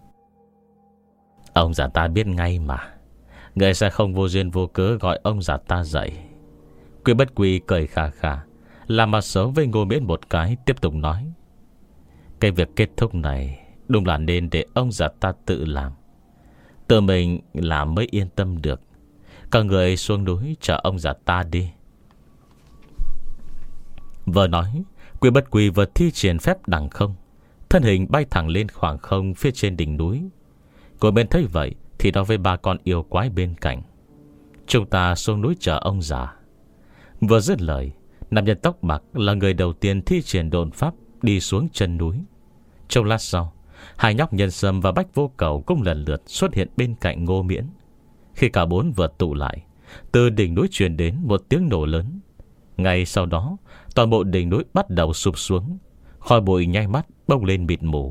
Ông già ta biết ngay mà, người sẽ không vô duyên vô cớ gọi ông già ta dậy. Quy Bất Quy cười khà khà, làm mặt xấu với Ngô Miễn một cái, tiếp tục nói. Cái việc kết thúc này đúng là nên để ông già ta tự làm, tự mình làm mới yên tâm được. Các người xuống núi chờ ông già ta đi. Vừa nói, Quy Bất Quy vừa thi triển phép đằng không, thân hình bay thẳng lên khoảng không phía trên đỉnh núi. Cô bên thấy vậy thì nói với ba con yêu quái bên cạnh. Chúng ta xuống núi chờ ông già. Vừa dứt lời, nam nhân tóc bạc là người đầu tiên thi triển độn pháp đi xuống chân núi. Trong lát sau, hai nhóc Nhân Sâm và Bách Vô Cầu cũng lần lượt xuất hiện bên cạnh Ngô Miễn. Khi cả bốn vừa tụ lại, từ đỉnh núi truyền đến một tiếng nổ lớn. Ngay sau đó, toàn bộ đỉnh núi bắt đầu sụp xuống, khói bụi nháy mắt bốc lên mịt mù.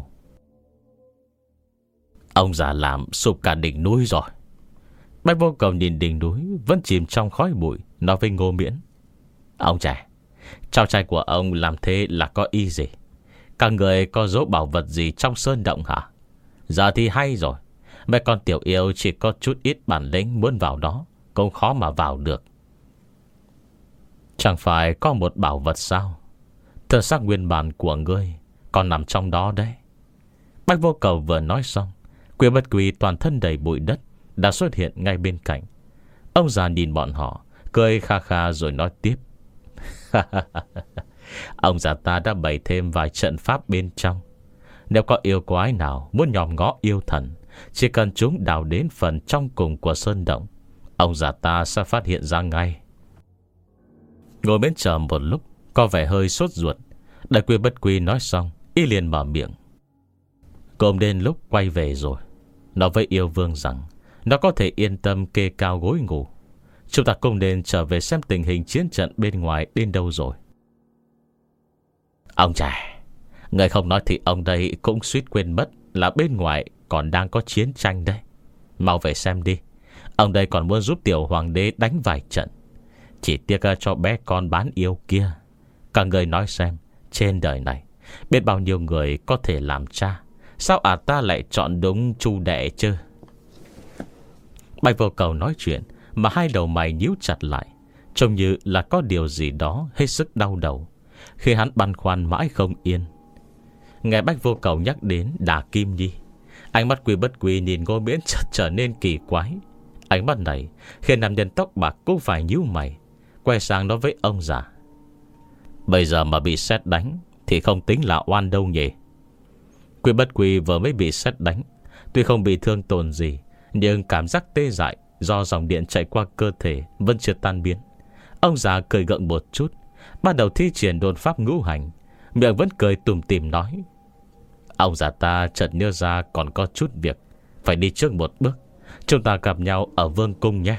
Ông già làm sụp cả đỉnh núi rồi. Bách Vô Cầu nhìn đỉnh núi vẫn chìm trong khói bụi, nói với Ngô Miễn: Ông trẻ, cháu trai của ông làm thế là có ý gì? Các người có giấu bảo vật gì trong sơn động hả? Giờ thì hay rồi. Mấy con tiểu yêu chỉ có chút ít bản lĩnh, muốn vào đó cũng khó mà vào được. Chẳng phải có một bảo vật sao? Thân xác nguyên bản của ngươi còn nằm trong đó đấy. Bách Vô Cầu vừa nói xong, Quy Bất Quy toàn thân đầy bụi đất đã xuất hiện ngay bên cạnh. Ông già nhìn bọn họ, cười kha kha rồi nói tiếp: Ông già ta đã bày thêm vài trận pháp bên trong. Nếu có yêu quái nào muốn nhòm ngó yêu thần, chỉ cần chúng đào đến phần trong cùng của sơn động, ông già ta sẽ phát hiện ra ngay. Ngồi bên chờ một lúc, có vẻ hơi sốt ruột. Đại Quy Bất Quy nói xong, y liền mở miệng: Cũng đến lúc quay về rồi. Nói với yêu vương rằng nó có thể yên tâm kê cao gối ngủ. Chúng ta cùng nên trở về xem tình hình chiến trận bên ngoài đến đâu rồi. Ông trẻ, người không nói thì ông đây cũng suýt quên mất là bên ngoài còn đang có chiến tranh đây. Mau về xem đi. Ông đây còn muốn giúp tiểu hoàng đế đánh vài trận. Chỉ tiếc cho bé con bán yêu kia. Cả người nói xem, trên đời này biết bao nhiêu người có thể làm cha, sao à ta lại chọn đúng Chu Đệ chứ? Bạch Vô Cầu nói chuyện mà hai đầu mày nhíu chặt lại, trông như là có điều gì đó hết sức đau đầu, khi hắn băn khoăn mãi không yên. Nghe Bạch Vô Cầu nhắc đến Đà Kim Nhi, ánh mắt Quy Bất Quy nhìn Ngô Miễn trở, trở nên kỳ quái. Ánh mắt này khiến nam nhân tóc bạc cũng phải nhíu mày, quay sang nói với ông già: Bây giờ mà bị sét đánh thì không tính là oan đâu nhỉ? Quy Bất Quy vừa mới bị sét đánh, tuy không bị thương tổn gì, nhưng cảm giác tê dại do dòng điện chạy qua cơ thể vẫn chưa tan biến. Ông già cười gượng một chút, bắt đầu thi triển đột pháp ngũ hành, miệng vẫn cười tủm tỉm nói: Ông già ta chợt nhớ ra còn có chút việc, phải đi trước một bước. Chúng ta gặp nhau ở vương cung nhé.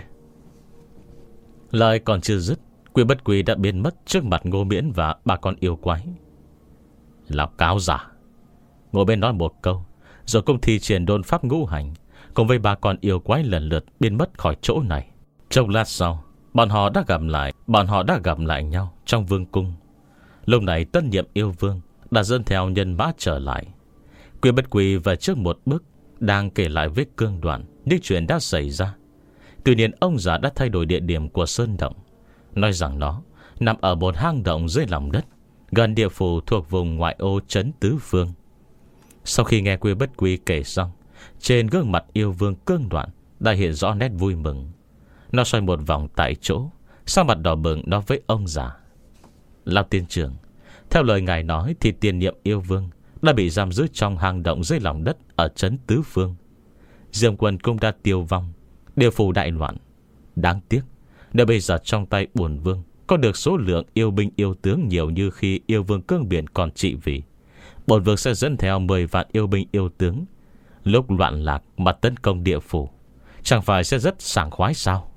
Lời còn chưa dứt, Quy Bất Quy đã biến mất trước mặt Ngô Miễn và ba con yêu quái. Lão cáo giả. Ngô Miễn nói một câu, rồi cũng thi triển đôn pháp ngũ hành, cùng với ba con yêu quái lần lượt biến mất khỏi chỗ này. Trong lát sau, bọn họ đã gặp lại Bọn họ đã gặp lại nhau trong vương cung. Lúc này tân nhiệm yêu vương đã dẫn theo nhân mã trở lại. Quy Bất Quy về trước một bước, đang kể lại với Cương Đoạn những chuyện đã xảy ra. Tuy nhiên ông già đã thay đổi địa điểm của sơn động, nói rằng nó nằm ở một hang động dưới lòng đất, gần địa phủ thuộc vùng ngoại ô trấn Tứ Phương. Sau khi nghe Quy Bất Quy kể xong, trên gương mặt yêu vương Cương Đoạn đã hiện rõ nét vui mừng. Nó xoay một vòng tại chỗ, sau mặt đỏ bừng nói với ông già: Lão tiên trưởng, theo lời ngài nói thì tiền nhiệm yêu vương đã bị giam giữ trong hang động dưới lòng đất ở trấn Tứ Phương. Dương quân cũng đã tiêu vong, địa phủ đại loạn. Đáng tiếc, nếu bây giờ trong tay bổn vương có được số lượng yêu binh yêu tướng nhiều như khi yêu vương Cương Biển còn trị vì, bổn vương sẽ dẫn theo mười vạn yêu binh yêu tướng, lúc loạn lạc mà tấn công địa phủ, chẳng phải sẽ rất sảng khoái sao?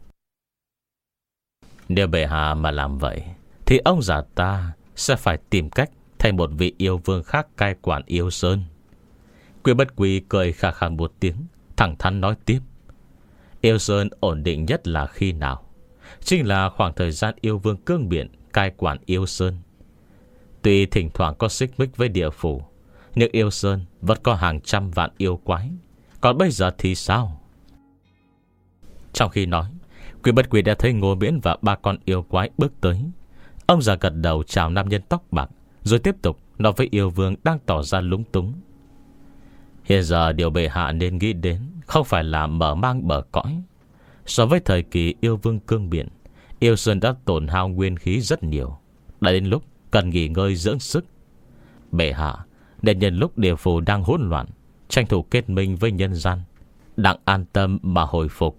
Nếu bệ hạ mà làm vậy thì ông già ta sẽ phải tìm cách thay một vị yêu vương khác cai quản yêu sơn. Quy Bất Quy cười khà khà một tiếng, thẳng thắn nói tiếp: Yêu sơn ổn định nhất là khi nào? Chính là khoảng thời gian yêu vương Cương Biển cai quản yêu sơn. Tuy thỉnh thoảng có xích mích với địa phủ, nhưng yêu sơn vẫn có hàng trăm vạn yêu quái. Còn bây giờ thì sao? Trong khi nói, Quy Bất Quy đã thấy Ngô Miễn và ba con yêu quái bước tới. Ông già gật đầu chào nam nhân tóc bạc, rồi tiếp tục nói với yêu vương đang tỏ ra lúng túng: Hiện giờ điều bệ hạ nên nghĩ đến không phải là mở mang bờ cõi. So với thời kỳ yêu vương Cương Biển, yêu sơn đã tổn hao nguyên khí rất nhiều, đã đến lúc cần nghỉ ngơi dưỡng sức. Bệ hạ nên nhân lúc địa phủ đang hỗn loạn, tranh thủ kết minh với nhân gian, đặng an tâm mà hồi phục.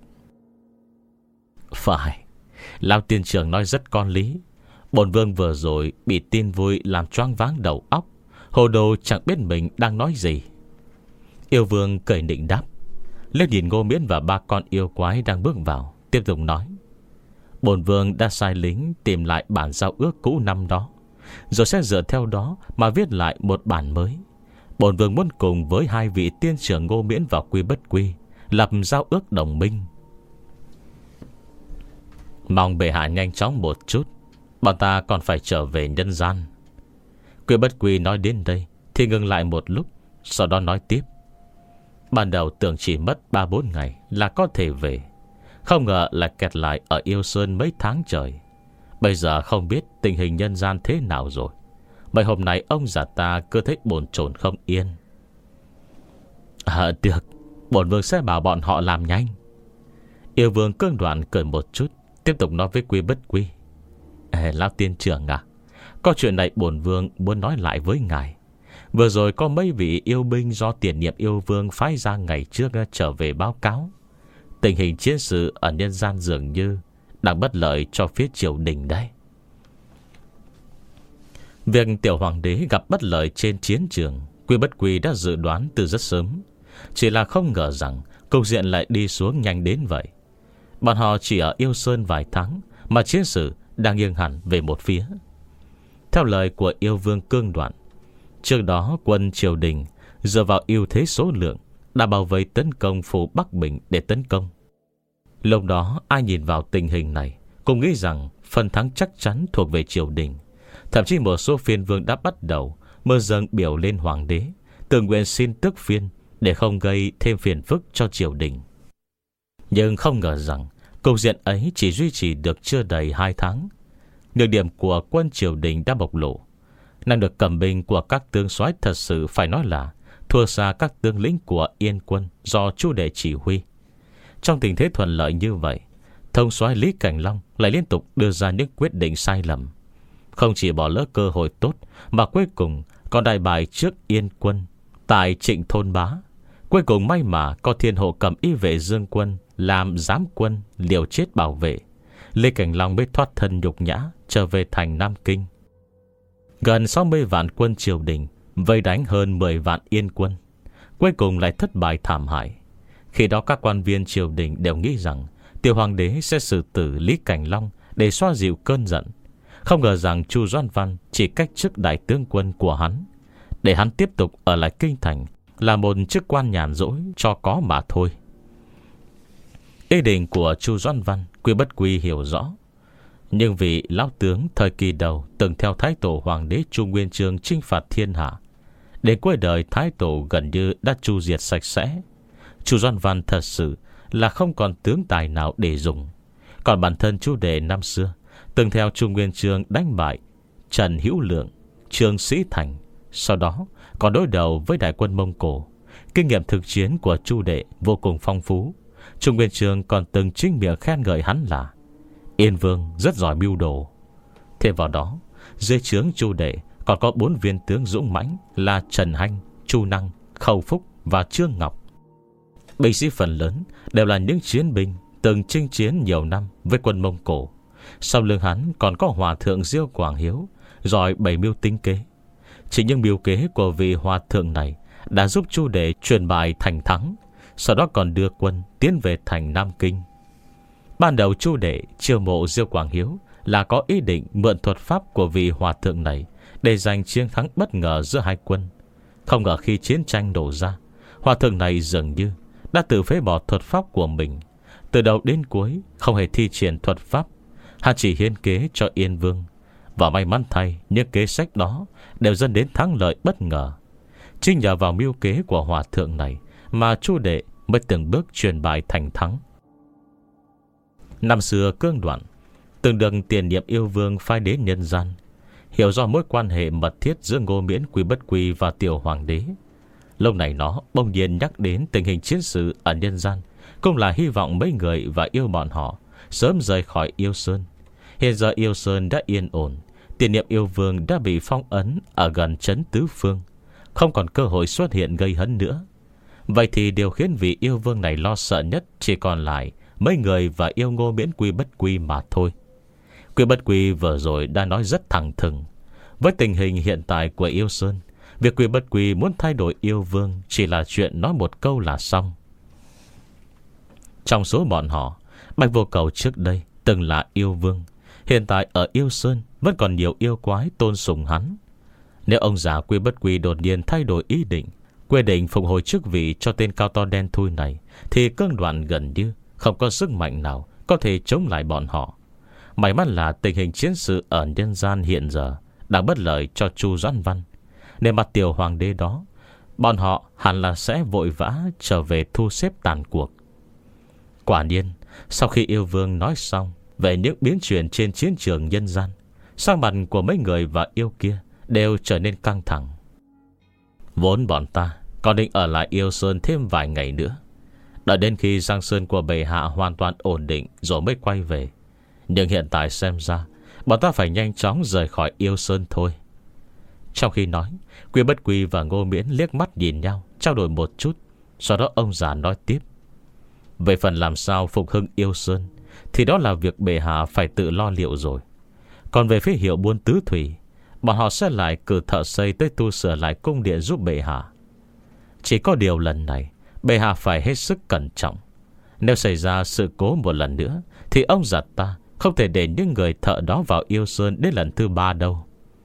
Phải, lão tiên trưởng nói rất có lý. Bổn vương vừa rồi bị tin vui làm choáng váng đầu óc, hồ đồ chẳng biết mình đang nói gì. Yêu vương cười nịnh đáp, liếc nhìn Ngô Miễn và ba con yêu quái đang bước vào, tiếp tục nói: Bổn vương đã sai lính tìm lại bản giao ước cũ năm đó, rồi sẽ dựa theo đó mà viết lại một bản mới. Bổn vương muốn cùng với hai vị tiên trưởng Ngô Miễn và Quy Bất Quy lập giao ước đồng minh. Mong bệ hạ nhanh chóng một chút, bọn ta còn phải trở về nhân gian. Quy Bất Quy nói đến đây thì ngừng lại một lúc, sau đó nói tiếp. Ban đầu tưởng chỉ mất ba bốn ngày là có thể về, không ngờ lại kẹt lại ở Yêu Sơn mấy tháng trời. Bây giờ không biết tình hình nhân gian thế nào rồi. Mấy hôm nay ông già ta cứ thấy bồn chồn không yên. À được, bổn vương sẽ bảo bọn họ làm nhanh. Yêu vương Cương Đoạn cười một chút, tiếp tục nói với Quy Bất Quy. Ê, lão tiên trưởng à, có chuyện này bổn vương muốn nói lại với ngài. Vừa rồi có mấy vị yêu binh do tiền nhiệm yêu vương phái ra ngày trước trở về báo cáo. Tình hình chiến sự ở nhân gian dường như đang bất lợi cho phía triều đình đấy. Việc tiểu hoàng đế gặp bất lợi trên chiến trường, Quy Bất Quy đã dự đoán từ rất sớm. Chỉ là không ngờ rằng cục diện lại đi xuống nhanh đến vậy. Bọn họ chỉ ở Yêu Sơn vài tháng mà chiến sự đang nghiêng hẳn về một phía. Theo lời của yêu vương Cương Đoạn, trước đó quân triều đình dựa vào ưu thế số lượng đã bao vây tấn công phủ Bắc Bình để tấn công. Lúc đó ai nhìn vào tình hình này cũng nghĩ rằng phần thắng chắc chắn thuộc về triều đình. Thậm chí một số phiên vương đã bắt đầu mơ dâng biểu lên hoàng đế, tự nguyện xin tước phiên để không gây thêm phiền phức cho triều đình. Nhưng không ngờ rằng cục diện ấy chỉ duy trì được chưa đầy hai tháng. Nhược điểm của quân triều đình đã bộc lộ. Năng lực cầm binh của các tướng soái thật sự phải nói là thua xa các tướng lĩnh của Yên quân do Chu Đệ chỉ huy. Trong tình thế thuận lợi như vậy, thông soái Lý Cảnh Long lại liên tục đưa ra những quyết định sai lầm, không chỉ bỏ lỡ cơ hội tốt mà cuối cùng còn đại bại trước Yên quân tại Trịnh Thôn Bá. Cuối cùng may mà có Thiên Hộ Cầm Y vệ Dương quân làm giám quân liều chết bảo vệ, Lê Cảnh Long mới thoát thân nhục nhã trở về thành Nam Kinh. Gần sáu mươi vạn quân triều đình vây đánh hơn mười vạn Yên quân, cuối cùng lại thất bại thảm hại. Khi đó các quan viên triều đình đều nghĩ rằng tiểu hoàng đế sẽ xử tử Lý Cảnh Long để xoa dịu cơn giận. Không ngờ rằng Chu Doan Văn chỉ cách chức đại tướng quân của hắn, để hắn tiếp tục ở lại kinh thành là một chức quan nhàn rỗi cho có mà thôi. Ý định của Chu Doan Văn Quy Bất Quy hiểu rõ. Nhưng vì lão tướng thời kỳ đầu từng theo Thái Tổ Hoàng đế Chu Nguyên Chương chinh phạt thiên hạ, đến cuối đời Thái Tổ gần như đã chu diệt sạch sẽ. Chu Doan Văn thật sự là không còn tướng tài nào để dùng. Còn bản thân Chu Đệ năm xưa từng theo Chu Nguyên Chương đánh bại Trần Hữu Lượng, Trương Sĩ Thành, sau đó còn đối đầu với đại quân Mông Cổ. Kinh nghiệm thực chiến của Chu Đệ vô cùng phong phú. Chu Nguyên Chương còn từng chính miệng khen ngợi hắn là Yên Vương rất giỏi mưu đồ. Thêm vào đó, dưới trướng Chu Đệ còn có bốn viên tướng dũng mãnh là Trần Hanh, Chu Năng, Khâu Phúc và Trương Ngọc. Binh sĩ phần lớn đều là những chiến binh từng chinh chiến nhiều năm với quân Mông Cổ. Sau lưng hắn còn có hòa thượng Diêu Quảng Hiếu, giỏi bày mưu tính kế. Chỉ những mưu kế của vị hòa thượng này đã giúp Chu Đệ truyền bại thành thắng, sau đó còn đưa quân tiến về thành Nam Kinh. Ban đầu Chu Đệ chiêu mộ Diêu Quảng Hiếu là có ý định mượn thuật pháp của vị hòa thượng này để giành chiến thắng bất ngờ giữa hai quân. Không ngờ khi chiến tranh nổ ra, hòa thượng này dường như đã tự phế bỏ thuật pháp của mình. Từ đầu đến cuối không hề thi triển thuật pháp, hắn chỉ hiến kế cho Yên Vương. Và may mắn thay, những kế sách đó đều dẫn đến thắng lợi bất ngờ. Chính nhờ vào mưu kế của hòa thượng này mà Chu Đệ mới từng bước truyền bại thành thắng. Năm xưa Cương Đoạn từng được tiền nhiệm yêu vương phái đến nhân gian, hiểu rõ mối quan hệ mật thiết giữa Ngô Miễn, Quy Bất Quy và tiểu hoàng đế. Lúc này nó bỗng nhiên nhắc đến tình hình chiến sự ở nhân gian, cũng là hy vọng mấy người và yêu bọn họ sớm rời khỏi Yêu Sơn. Hiện giờ Yêu Sơn đã yên ổn, tiền nhiệm yêu vương đã bị phong ấn ở gần trấn Tứ Phương, không còn cơ hội xuất hiện gây hấn nữa. Vậy thì điều khiến vị yêu vương này lo sợ nhất chỉ còn lại mấy người và yêu Ngô Miễn, Quy Bất Quy mà thôi. Quy Bất Quy vừa rồi đã nói rất thẳng thừng. Với tình hình hiện tại của Yêu Sơn, việc Quy Bất Quy muốn thay đổi yêu vương chỉ là chuyện nói một câu là xong. Trong số bọn họ, Bạch Vô Cầu trước đây Từng là yêu vương, hiện tại ở Yêu Sơn vẫn còn nhiều yêu quái tôn sùng hắn. Nếu ông già Quy Bất Quy đột nhiên thay đổi ý định, quyết định phục hồi chức vị cho tên cao to đen thui này, thì Cương Đoạn gần như không có sức mạnh nào có thể chống lại bọn họ. May mắn là tình hình chiến sự ở nhân gian hiện giờ đang bất lợi cho Chu Doãn Văn, nên mặt tiểu hoàng đế đó, bọn họ hẳn là sẽ vội vã trở về thu xếp tàn cuộc. Quả nhiên, sau khi yêu vương nói xong về những biến chuyển trên chiến trường nhân gian, sắc mặt của mấy người và yêu kia đều trở nên căng thẳng. Vốn bọn ta còn định ở lại Yêu Sơn thêm vài ngày nữa, đợi đến khi Giang Sơn của bệ hạ hoàn toàn ổn định rồi mới quay về. Nhưng hiện tại xem ra bọn ta phải nhanh chóng rời khỏi Yêu Sơn thôi. Trong khi nói, Quy Bất Quy và Ngô Miễn liếc mắt nhìn nhau, trao đổi một chút. Sau đó ông già nói tiếp: về phần làm sao phục hưng Yêu Sơn thì đó là việc bệ hạ phải tự lo liệu rồi. Còn về phía Hiệu Buôn Tứ Thủy, bọn họ sẽ lại cử thợ xây tới tu sửa lại cung điện giúp bệ hạ. Chỉ có điều lần này bệ hạ phải hết sức cẩn trọng. Nếu xảy ra sự cố một lần nữa thì ông già ta không thể để những người thợ đó vào Yêu Sơn đến lần thứ ba đâu.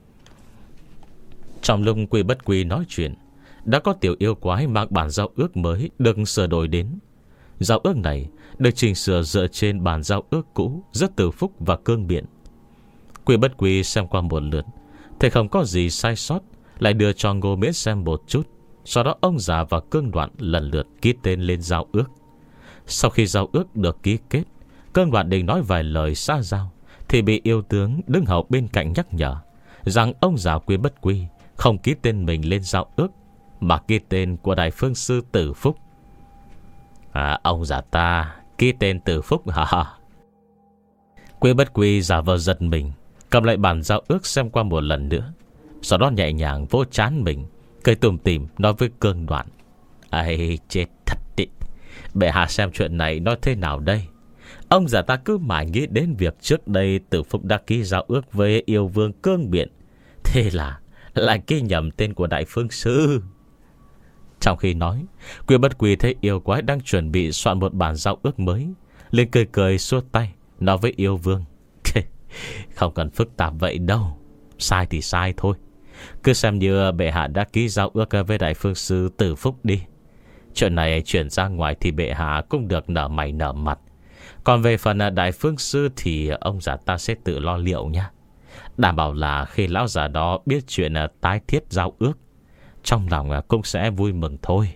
Trong lúc Quy Bất Quy nói chuyện, đã có tiểu yêu quái mang bản giao ước mới được sửa đổi đến. Giao ước này được chỉnh sửa dựa trên bản giao ước cũ rất Từ Phúc và Cương Biện. Quy Bất Quy xem qua một lượt, thấy không có gì sai sót, lại đưa cho Ngô Miễn xem một chút. Sau đó ông già và Cương Đoạn lần lượt ký tên lên giao ước. Sau khi giao ước được ký kết, Cương Đoạn định nói vài lời xa giao, thì bị yêu tướng đứng hầu bên cạnh nhắc nhở rằng ông già Quy Bất Quy không ký tên mình lên giao ước, mà ký tên của Đại Phương Sư Từ Phúc. À, ông già ta ký tên Từ Phúc hả? Quy Bất Quy giả vờ giật mình, cầm lại bản giao ước xem qua một lần nữa. Sau đó nhẹ nhàng vỗ trán mình, cười tủm tỉm nói với Cương Đoạn: "Ây chết thật đi, bệ hạ xem chuyện này nói thế nào đây? Ông già ta cứ mãi nghĩ đến việc trước đây Từ Phúc đã ký giao ước với yêu vương Cương Biện, thế là lại ký nhầm tên của Đại Phương Sư." Trong khi nói, Quy Bất Quy thấy yêu quái đang chuẩn bị soạn một bản giao ước mới, liền cười cười xua tay nói với yêu vương: "Không cần phức tạp vậy đâu, sai thì sai thôi. Cứ xem như bệ hạ đã ký giao ước với Đại Phương Sư Từ Phúc đi. Chuyện này chuyển ra ngoài thì bệ hạ cũng được nở mày nở mặt. Còn về phần Đại Phương Sư thì ông già ta sẽ tự lo liệu nha. Đảm bảo là khi lão già đó biết chuyện tái thiết giao ước, trong lòng cũng sẽ vui mừng thôi."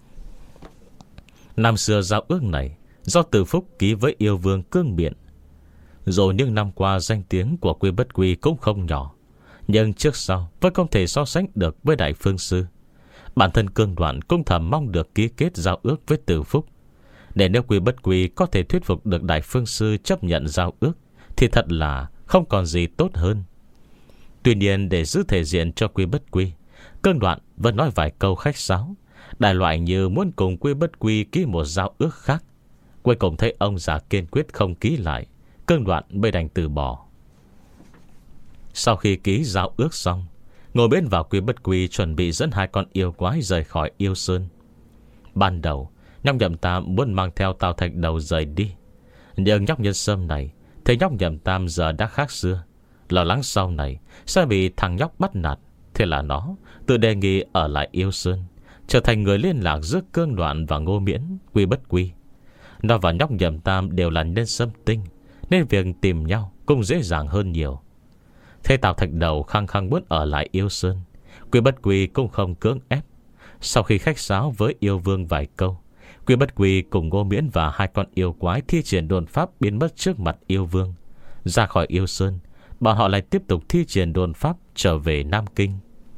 Năm xưa giao ước này do Từ Phúc ký với yêu vương Cương Biện. Rồi những năm qua danh tiếng của Quy Bất Quy cũng không nhỏ, nhưng trước sau vẫn không thể so sánh được với Đại Phương Sư. Bản thân Cương Đoạn cũng thầm mong được ký kết giao ước với Từ Phúc, để nếu Quy Bất Quy có thể thuyết phục được Đại Phương Sư chấp nhận giao ước thì thật là không còn gì tốt hơn. Tuy nhiên để giữ thể diện cho Quy Bất Quy, Cương Đoạn vẫn nói vài câu khách sáo, đại loại như muốn cùng Quy Bất Quy ký một giao ước khác. Cuối cùng thấy ông già kiên quyết không ký lại, Cương Đoạn mới đành từ bỏ. Sau khi ký giao ước xong, Ngô Miễn vào Quy Bất Quy chuẩn bị dẫn hai con yêu quái rời khỏi Yêu Sơn. Ban đầu nhóc Nhậm Tam muốn mang theo Tào Thạch Đầu rời đi, nhưng nhóc Nhân Sâm này thấy nhóc Nhậm Tam giờ đã khác xưa, lo lắng sau này sẽ bị thằng nhóc bắt nạt. Thế là nó tự đề nghị ở lại Yêu Sơn, trở thành người liên lạc giữa Cương Đoạn và Ngô Miễn, Quy Bất Quy. Nó và nhóc Nhậm Tam đều là nhân sâm tinh, nên việc tìm nhau cũng dễ dàng hơn nhiều. Thế Tào Thạch Đầu khăng khăng muốn ở lại Yêu Sơn, Quy Bất Quy cũng không cưỡng ép. Sau khi khách sáo với yêu vương vài câu, Quy Bất Quy cùng Ngô Miễn và hai con yêu quái thi triển đồn pháp biến mất trước mặt yêu vương. Ra khỏi Yêu Sơn, bọn họ lại tiếp tục thi triển đồn pháp trở về Nam Kinh.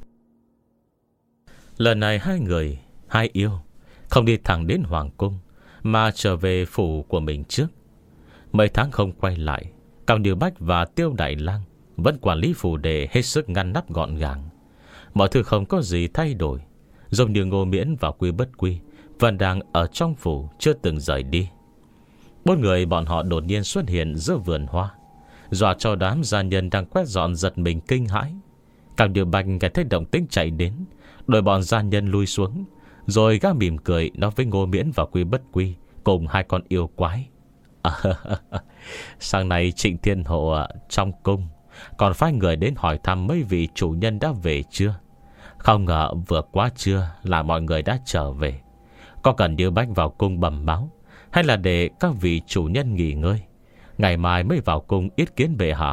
Lần này hai người, hai yêu không đi thẳng đến Hoàng Cung, mà trở về phủ của mình trước. Mấy tháng không quay lại, Cao Như Bách và Tiêu Đại Lang vẫn quản lý phủ đệ hết sức ngăn nắp gọn gàng. Mọi thứ không có gì thay đổi, giống như Ngô Miễn và Quy Bất Quy vẫn đang ở trong phủ, chưa từng rời đi. Bốn người bọn họ đột nhiên xuất hiện giữa vườn hoa, dọa cho đám gia nhân đang quét dọn giật mình kinh hãi. Cao Như Bách nghe thấy động tĩnh chạy đến, đuổi bọn gia nhân lui xuống, rồi gã mỉm cười nói với Ngô Miễn và Quy Bất Quy cùng hai con yêu quái: À, sáng nay Trịnh Thiên Hộ trong cung còn phái người đến hỏi thăm mấy vị chủ nhân đã về chưa. Không ngờ vừa quá trưa là mọi người đã trở về. Có cần Điêu Bách vào cung bẩm báo, hay là để các vị chủ nhân nghỉ ngơi, ngày mai mới vào cung yết kiến bệ hạ?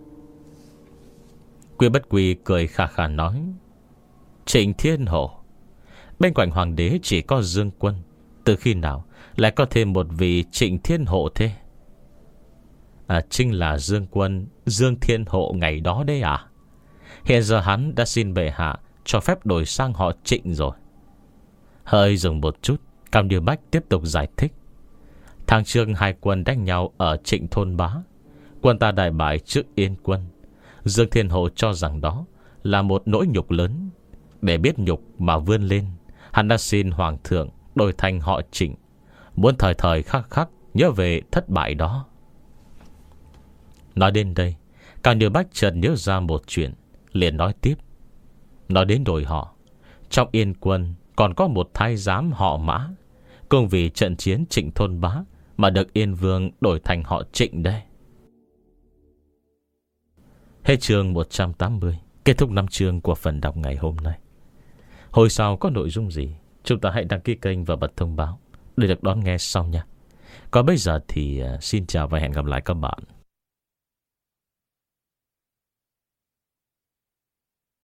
Quy Bất Quy cười khà khà nói: Trịnh Thiên Hộ, bên cạnh hoàng đế chỉ có Dương Quân, từ khi nào lại có thêm một vị Trịnh Thiên Hộ thế? À, chính là Dương Quân, Dương Thiên Hộ ngày đó đấy à? Hiện giờ hắn đã xin bệ hạ cho phép đổi sang họ Trịnh rồi. Hơi dừng một chút, Cao Điêu Bách tiếp tục giải thích. Tháng trước hai quân đánh nhau ở Trịnh Thôn Bá, quân ta đại bại trước Yên Quân. Dương Thiên Hộ cho rằng đó là một nỗi nhục lớn. Để biết nhục mà vươn lên, hắn đã xin hoàng thượng đổi thành họ Trịnh, muốn thời thời khắc khắc nhớ về thất bại đó. Nói đến đây, Cao Điêu Bách chợt nhớ ra một chuyện, liền nói tiếp. Nói đến đổi họ, trong Yên Quân còn có một thái giám họ Mã, cùng vì trận chiến Trịnh Thôn Bá mà được Yên Vương đổi thành họ Trịnh đây. Hết chương một trăm tám mươi. Kết thúc năm chương của phần đọc ngày hôm nay. Hồi sau có nội dung gì, chúng ta hãy đăng ký kênh và bật thông báo để được đón nghe sau nha. Còn bây giờ thì xin chào và hẹn gặp lại các bạn.